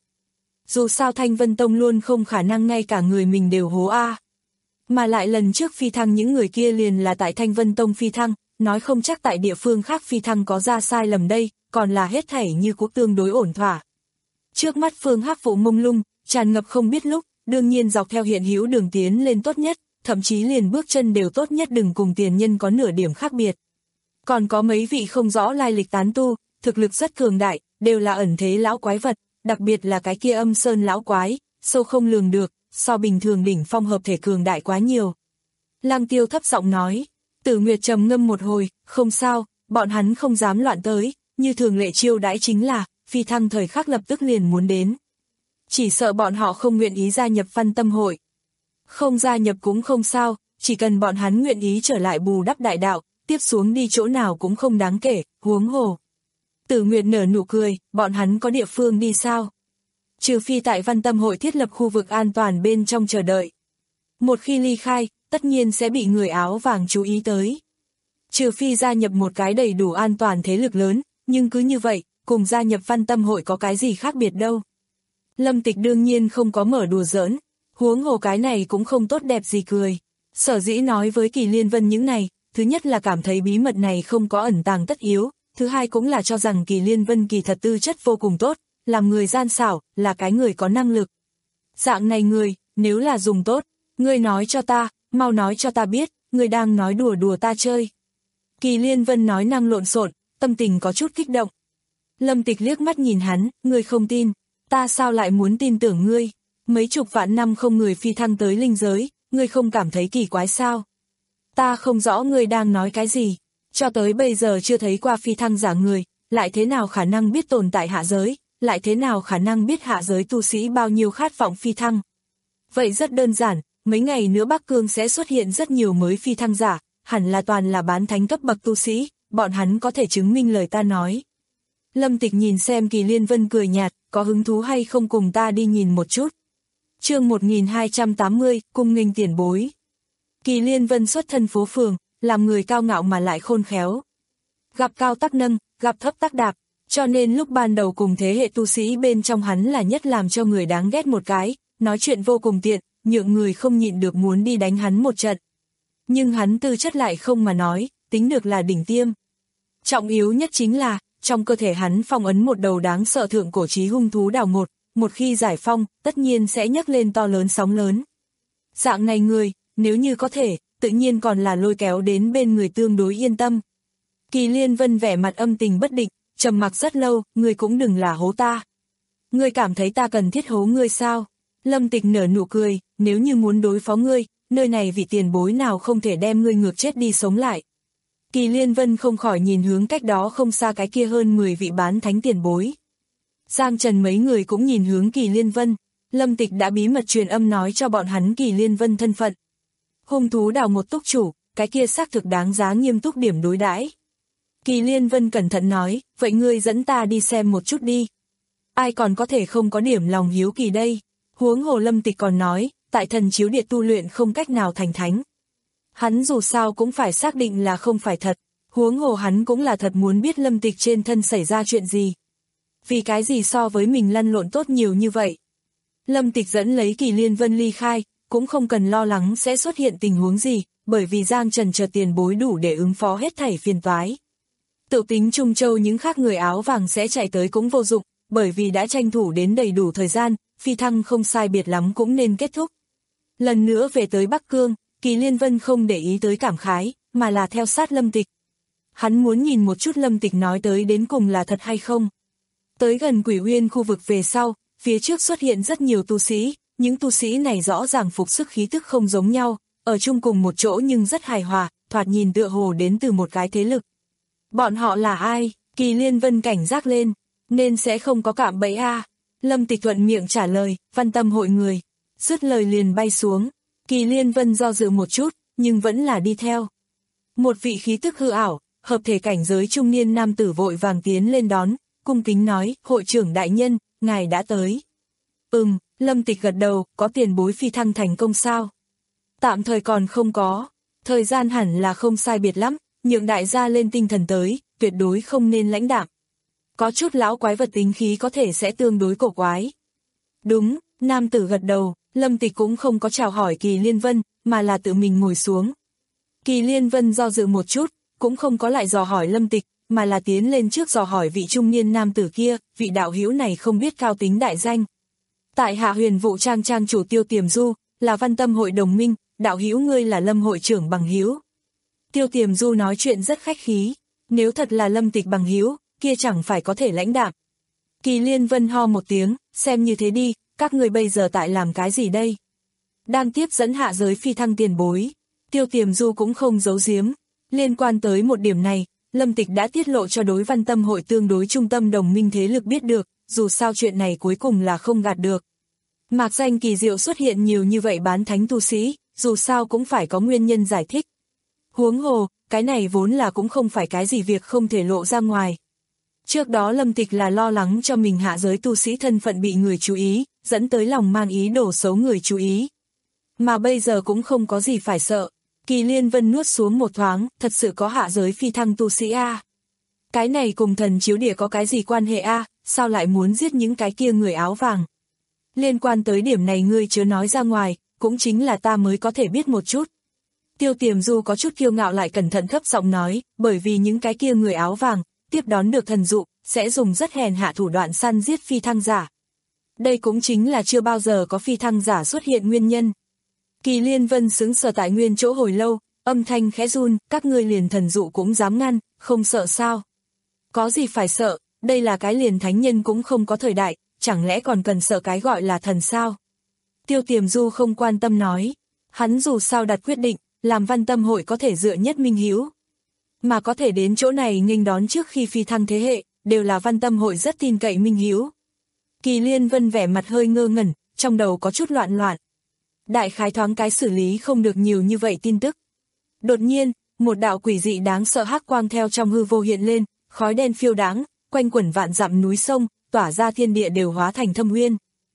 Dù sao Thanh Vân Tông luôn không khả năng ngay cả người mình đều hố a. Mà lại lần trước phi thăng những người kia liền là tại Thanh Vân Tông phi thăng, nói không chắc tại địa phương khác phi thăng có ra sai lầm đây, còn là hết thảy như cũng tương đối ổn thỏa. Trước mắt Phương Hắc Vụ mông lung, tràn ngập không biết lúc, đương nhiên dọc theo hiện hữu đường tiến lên tốt nhất, thậm chí liền bước chân đều tốt nhất đừng cùng tiền nhân có nửa điểm khác biệt. Còn có mấy vị không rõ lai lịch tán tu, thực lực rất cường đại, đều là ẩn thế lão quái vật, đặc biệt là cái kia Âm Sơn lão quái, sâu không lường được, so bình thường đỉnh phong hợp thể cường đại quá nhiều. Lăng Tiêu thấp giọng nói, Tử Nguyệt trầm ngâm một hồi, không sao, bọn hắn không dám loạn tới, như thường lệ chiêu đãi chính là, phi thăng thời khắc lập tức liền muốn đến. Chỉ sợ bọn họ không nguyện ý gia nhập Văn Tâm hội. Không gia nhập cũng không sao, chỉ cần bọn hắn nguyện ý trở lại bù đắp đại đạo, tiếp xuống đi chỗ nào cũng không đáng kể, huống hồ. Tử Nguyệt nở nụ cười, bọn hắn có địa phương đi sao? Trừ phi tại Văn Tâm hội thiết lập khu vực an toàn bên trong chờ đợi. Một khi ly khai, tất nhiên sẽ bị người áo vàng chú ý tới. Trừ phi gia nhập một cái đầy đủ an toàn thế lực lớn, nhưng cứ như vậy, cùng gia nhập Văn Tâm hội có cái gì khác biệt đâu. Lâm Tịch đương nhiên không có mở đùa giỡn, huống hồ cái này cũng không tốt đẹp gì cười. Sở dĩ nói với Kỳ Liên Vân những này, thứ nhất là cảm thấy bí mật này không có ẩn tàng tất yếu, thứ hai cũng là cho rằng Kỳ Liên Vân kỳ thật tư chất vô cùng tốt, làm người gian xảo, là cái người có năng lực. Dạng này người, nếu là dùng tốt, ngươi nói cho ta, mau nói cho ta biết, ngươi đang nói đùa đùa ta chơi. Kỳ Liên Vân nói năng lộn xộn, tâm tình có chút kích động. Lâm Tịch liếc mắt nhìn hắn, ngươi không tin, ta sao lại muốn tin tưởng ngươi, mấy chục vạn năm không người phi thăng tới linh giới, ngươi không cảm thấy kỳ quái sao? Ta không rõ ngươi đang nói cái gì, cho tới bây giờ chưa thấy qua phi thăng giả người, lại thế nào khả năng biết tồn tại hạ giới, lại thế nào khả năng biết hạ giới tu sĩ bao nhiêu khát vọng phi thăng. Vậy rất đơn giản, mấy ngày nữa Bắc Cương sẽ xuất hiện rất nhiều mới phi thăng giả, hẳn là toàn là bán thánh cấp bậc tu sĩ, bọn hắn có thể chứng minh lời ta nói. Lâm Tịch nhìn xem Kỳ Liên Vân cười nhạt, có hứng thú hay không cùng ta đi nhìn một chút. Chương một nghìn hai trăm tám mươi, cung nghênh tiền bối. Kỳ Liên Vân xuất thân phố phường, làm người cao ngạo mà lại khôn khéo. Gặp cao tắc nâng, gặp thấp tắc đạp, cho nên lúc ban đầu cùng thế hệ tu sĩ bên trong hắn là nhất làm cho người đáng ghét một cái, nói chuyện vô cùng tiện, nhượng người không nhịn được muốn đi đánh hắn một trận. Nhưng hắn tư chất lại không mà nói, tính được là đỉnh tiêm. Trọng yếu nhất chính là, trong cơ thể hắn phong ấn một đầu đáng sợ thượng cổ chí hung thú đào một, một khi giải phong, tất nhiên sẽ nhấc lên to lớn sóng lớn. Dạng này người, nếu như có thể, tự nhiên còn là lôi kéo đến bên người tương đối yên tâm. Kỳ Liên Vân vẻ mặt âm tình bất định, trầm mặc rất lâu, ngươi cũng đừng là hố ta. Ngươi cảm thấy ta cần thiết hố ngươi sao? Lâm Tịch nở nụ cười, nếu như muốn đối phó ngươi, nơi này vị tiền bối nào không thể đem ngươi ngược chết đi sống lại. Kỳ Liên Vân không khỏi nhìn hướng cách đó không xa cái kia hơn mười vị bán thánh tiền bối. Giang Trần mấy người cũng nhìn hướng Kỳ Liên Vân, Lâm Tịch đã bí mật truyền âm nói cho bọn hắn Kỳ Liên Vân thân phận. Hung thú đào một túc chủ, cái kia xác thực đáng giá nghiêm túc điểm đối đãi. Kỳ Liên Vân cẩn thận nói, vậy ngươi dẫn ta đi xem một chút đi. Ai còn có thể không có điểm lòng hiếu kỳ đây? Huống hồ Lâm Tịch còn nói, tại thần chiếu địa tu luyện không cách nào thành thánh. Hắn dù sao cũng phải xác định là không phải thật, huống hồ hắn cũng là thật muốn biết Lâm Tịch trên thân xảy ra chuyện gì. Vì cái gì so với mình lăn lộn tốt nhiều như vậy. Lâm Tịch dẫn lấy Kỳ Liên Vân ly khai, cũng không cần lo lắng sẽ xuất hiện tình huống gì, bởi vì Giang Trần chờ tiền bối đủ để ứng phó hết thảy phiền toái. Tự tính Trung Châu những khác người áo vàng sẽ chạy tới cũng vô dụng, bởi vì đã tranh thủ đến đầy đủ thời gian, phi thăng không sai biệt lắm cũng nên kết thúc. Lần nữa về tới Bắc Cương, Kỳ Liên Vân không để ý tới cảm khái, mà là theo sát Lâm Tịch. Hắn muốn nhìn một chút Lâm Tịch nói tới đến cùng là thật hay không. Tới gần Quỷ Uyên khu vực về sau, phía trước xuất hiện rất nhiều tu sĩ, những tu sĩ này rõ ràng phục sức khí tức không giống nhau, ở chung cùng một chỗ nhưng rất hài hòa, thoạt nhìn tựa hồ đến từ một cái thế lực. Bọn họ là ai? Kỳ Liên Vân cảnh giác lên, nên sẽ không có cạm bẫy a. Lâm Tịch thuận miệng trả lời, Văn Tâm hội người. Dứt lời liền bay xuống, Kỳ Liên Vân do dự một chút, nhưng vẫn là đi theo. Một vị khí tức hư ảo, hợp thể cảnh giới trung niên nam tử vội vàng tiến lên đón, cung kính nói, hội trưởng đại nhân, ngài đã tới. Ừm, Lâm Tịch gật đầu, có tiền bối phi thăng thành công sao? Tạm thời còn không có, thời gian hẳn là không sai biệt lắm, nhượng đại gia lên tinh thần tới, tuyệt đối không nên lãnh đạm. Có chút lão quái vật tính khí có thể sẽ tương đối cổ quái. Đúng, nam tử gật đầu, Lâm Tịch cũng không có chào hỏi Kỳ Liên Vân, mà là tự mình ngồi xuống. Kỳ Liên Vân do dự một chút, cũng không có lại dò hỏi Lâm Tịch, mà là tiến lên trước dò hỏi vị trung niên nam tử kia, vị đạo hữu này không biết cao tính đại danh. Tại hạ Huyền Vụ Trang trang chủ Tiêu Tiềm Du, là Văn Tâm hội đồng minh, đạo hữu ngươi là Lâm hội trưởng bằng hữu. Tiêu Tiềm Du nói chuyện rất khách khí, nếu thật là Lâm Tịch bằng hữu, kia chẳng phải có thể lãnh đạm. Kỳ Liên Vân ho một tiếng, xem như thế đi, các người bây giờ tại làm cái gì đây? Đang tiếp dẫn hạ giới phi thăng tiền bối. Tiêu Tiềm Du cũng không giấu giếm. Liên quan tới một điểm này, Lâm Tịch đã tiết lộ cho đối Văn Tâm hội tương đối trung tâm đồng minh thế lực biết được, dù sao chuyện này cuối cùng là không gạt được. Mạc danh kỳ diệu xuất hiện nhiều như vậy bán thánh tu sĩ, dù sao cũng phải có nguyên nhân giải thích. Huống hồ, cái này vốn là cũng không phải cái gì việc không thể lộ ra ngoài. Trước đó Lâm Tịch là lo lắng cho mình hạ giới tu sĩ thân phận bị người chú ý, dẫn tới lòng mang ý đồ xấu người chú ý. Mà bây giờ cũng không có gì phải sợ. Kỳ Liên Vân nuốt xuống một thoáng, thật sự có hạ giới phi thăng tu sĩ a. Cái này cùng thần chiếu địa có cái gì quan hệ a, sao lại muốn giết những cái kia người áo vàng? Liên quan tới điểm này ngươi chớ nói ra ngoài, cũng chính là ta mới có thể biết một chút. Tiêu Tiềm Du có chút kiêu ngạo lại cẩn thận thấp giọng nói, bởi vì những cái kia người áo vàng, tiếp đón được thần dụ, sẽ dùng rất hèn hạ thủ đoạn săn giết phi thăng giả. Đây cũng chính là chưa bao giờ có phi thăng giả xuất hiện nguyên nhân. Kỳ Liên Vân sững sờ tại nguyên chỗ hồi lâu, âm thanh khẽ run, các ngươi liền thần dụ cũng dám ngăn, không sợ sao? Có gì phải sợ, đây là cái liền thánh nhân cũng không có thời đại, chẳng lẽ còn cần sợ cái gọi là thần sao? Tiêu Tiềm Du không quan tâm nói, hắn dù sao đặt quyết định, làm Văn Tâm hội có thể dựa nhất minh hữu. Mà có thể đến chỗ này nghênh đón trước khi phi thăng thế hệ, đều là Văn Tâm hội rất tin cậy minh hữu. Kỳ Liên Vân vẻ mặt hơi ngơ ngẩn, trong đầu có chút loạn loạn. Đại khái thoáng cái xử lý không được nhiều như vậy tin tức. Đột nhiên, một đạo quỷ dị đáng sợ hắc quang theo trong hư vô hiện lên, khói đen phiêu đáng, quanh quẩn vạn dặm núi sông, tỏa ra thiên địa đều hóa thành thâm uyên.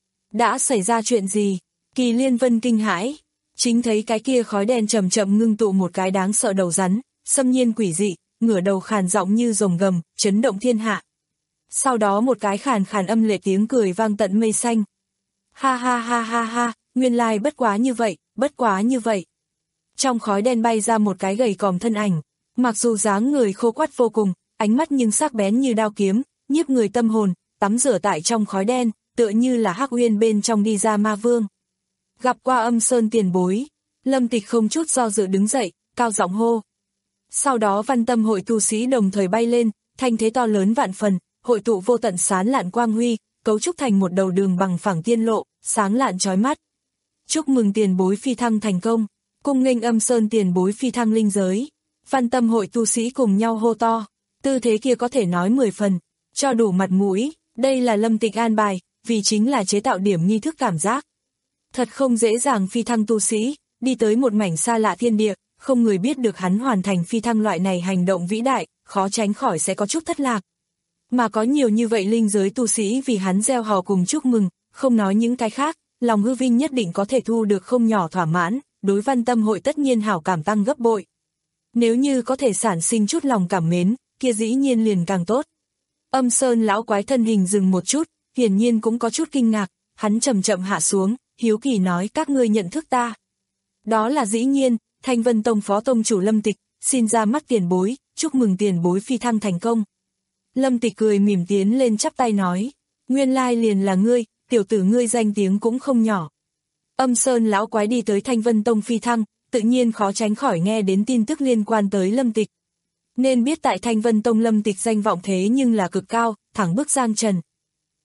Đã xảy ra chuyện gì? Kỳ Liên Vân kinh hãi, chính thấy cái kia khói đen chậm chậm ngưng tụ một cái đáng sợ đầu rắn, xâm nhiên quỷ dị, ngửa đầu khàn giọng như rồng gầm, chấn động thiên hạ. Sau đó một cái khàn khàn âm lệ tiếng cười vang tận mây xanh. Ha ha ha ha ha, nguyên lai bất quá như vậy, bất quá như vậy. Trong khói đen bay ra một cái gầy còm thân ảnh, mặc dù dáng người khô quắt vô cùng, ánh mắt nhưng sắc bén như đao kiếm, nhiếp người tâm hồn, tắm rửa tại trong khói đen, tựa như là hắc uyên bên trong đi ra ma vương. Gặp qua Âm Sơn tiền bối, Lâm Tịch không chút do dự đứng dậy, cao giọng hô. Sau đó Văn Tâm hội tu sĩ đồng thời bay lên, thanh thế to lớn vạn phần, hội tụ vô tận sáng lạn quang huy, cấu trúc thành một đầu đường bằng phẳng tiên lộ, sáng lạn chói mắt. Chúc mừng tiền bối phi thăng thành công, cung nghênh Âm Sơn tiền bối phi thăng linh giới. Văn Tâm hội tu sĩ cùng nhau hô to, tư thế kia có thể nói mười phần, cho đủ mặt mũi, đây là Lâm Tịch an bài, vì chính là chế tạo điểm nghi thức cảm giác. Thật không dễ dàng phi thăng tu sĩ, đi tới một mảnh xa lạ thiên địa, không người biết được hắn hoàn thành phi thăng loại này hành động vĩ đại, khó tránh khỏi sẽ có chút thất lạc. Mà có nhiều như vậy linh giới tu sĩ vì hắn gieo hò cùng chúc mừng, không nói những cái khác, lòng hư vinh nhất định có thể thu được không nhỏ thỏa mãn, đối Văn Tâm hội tất nhiên hảo cảm tăng gấp bội. Nếu như có thể sản sinh chút lòng cảm mến, kia dĩ nhiên liền càng tốt. Âm Sơn lão quái thân hình dừng một chút, hiển nhiên cũng có chút kinh ngạc, hắn chậm chậm hạ xuống, hiếu kỳ nói các ngươi nhận thức ta. Đó là dĩ nhiên, Thanh Vân Tông phó tông chủ Lâm Tịch, xin ra mắt tiền bối, chúc mừng tiền bối phi thăng thành công. Lâm Tịch cười mỉm tiến lên chắp tay nói, nguyên lai liền là ngươi, tiểu tử ngươi danh tiếng cũng không nhỏ. Âm Sơn lão quái đi tới Thanh Vân Tông phi thăng, tự nhiên khó tránh khỏi nghe đến tin tức liên quan tới Lâm Tịch. Nên biết tại Thanh Vân Tông Lâm Tịch danh vọng thế nhưng là cực cao, thẳng bước giang trần.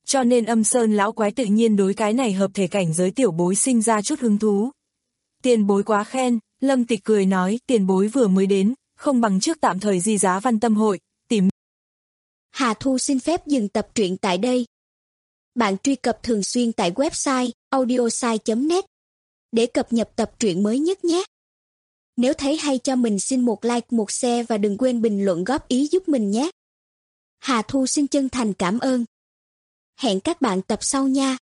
cho nên Âm Sơn lão quái tự nhiên đối cái này hợp thể cảnh giới tiểu bối sinh ra chút hứng thú. Tiền bối quá khen, Lâm Tịch cười nói, tiền bối vừa mới đến, không bằng trước tạm thời di giá Văn Tâm hội, tìm. Hà Thu xin phép dừng tập truyện tại đây. Bạn truy cập thường xuyên tại website audiosai chấm net để cập nhật tập truyện mới nhất nhé. Nếu thấy hay cho mình xin một like, một share và đừng quên bình luận góp ý giúp mình nhé. Hà Thu xin chân thành cảm ơn. Hẹn các bạn tập sau nha.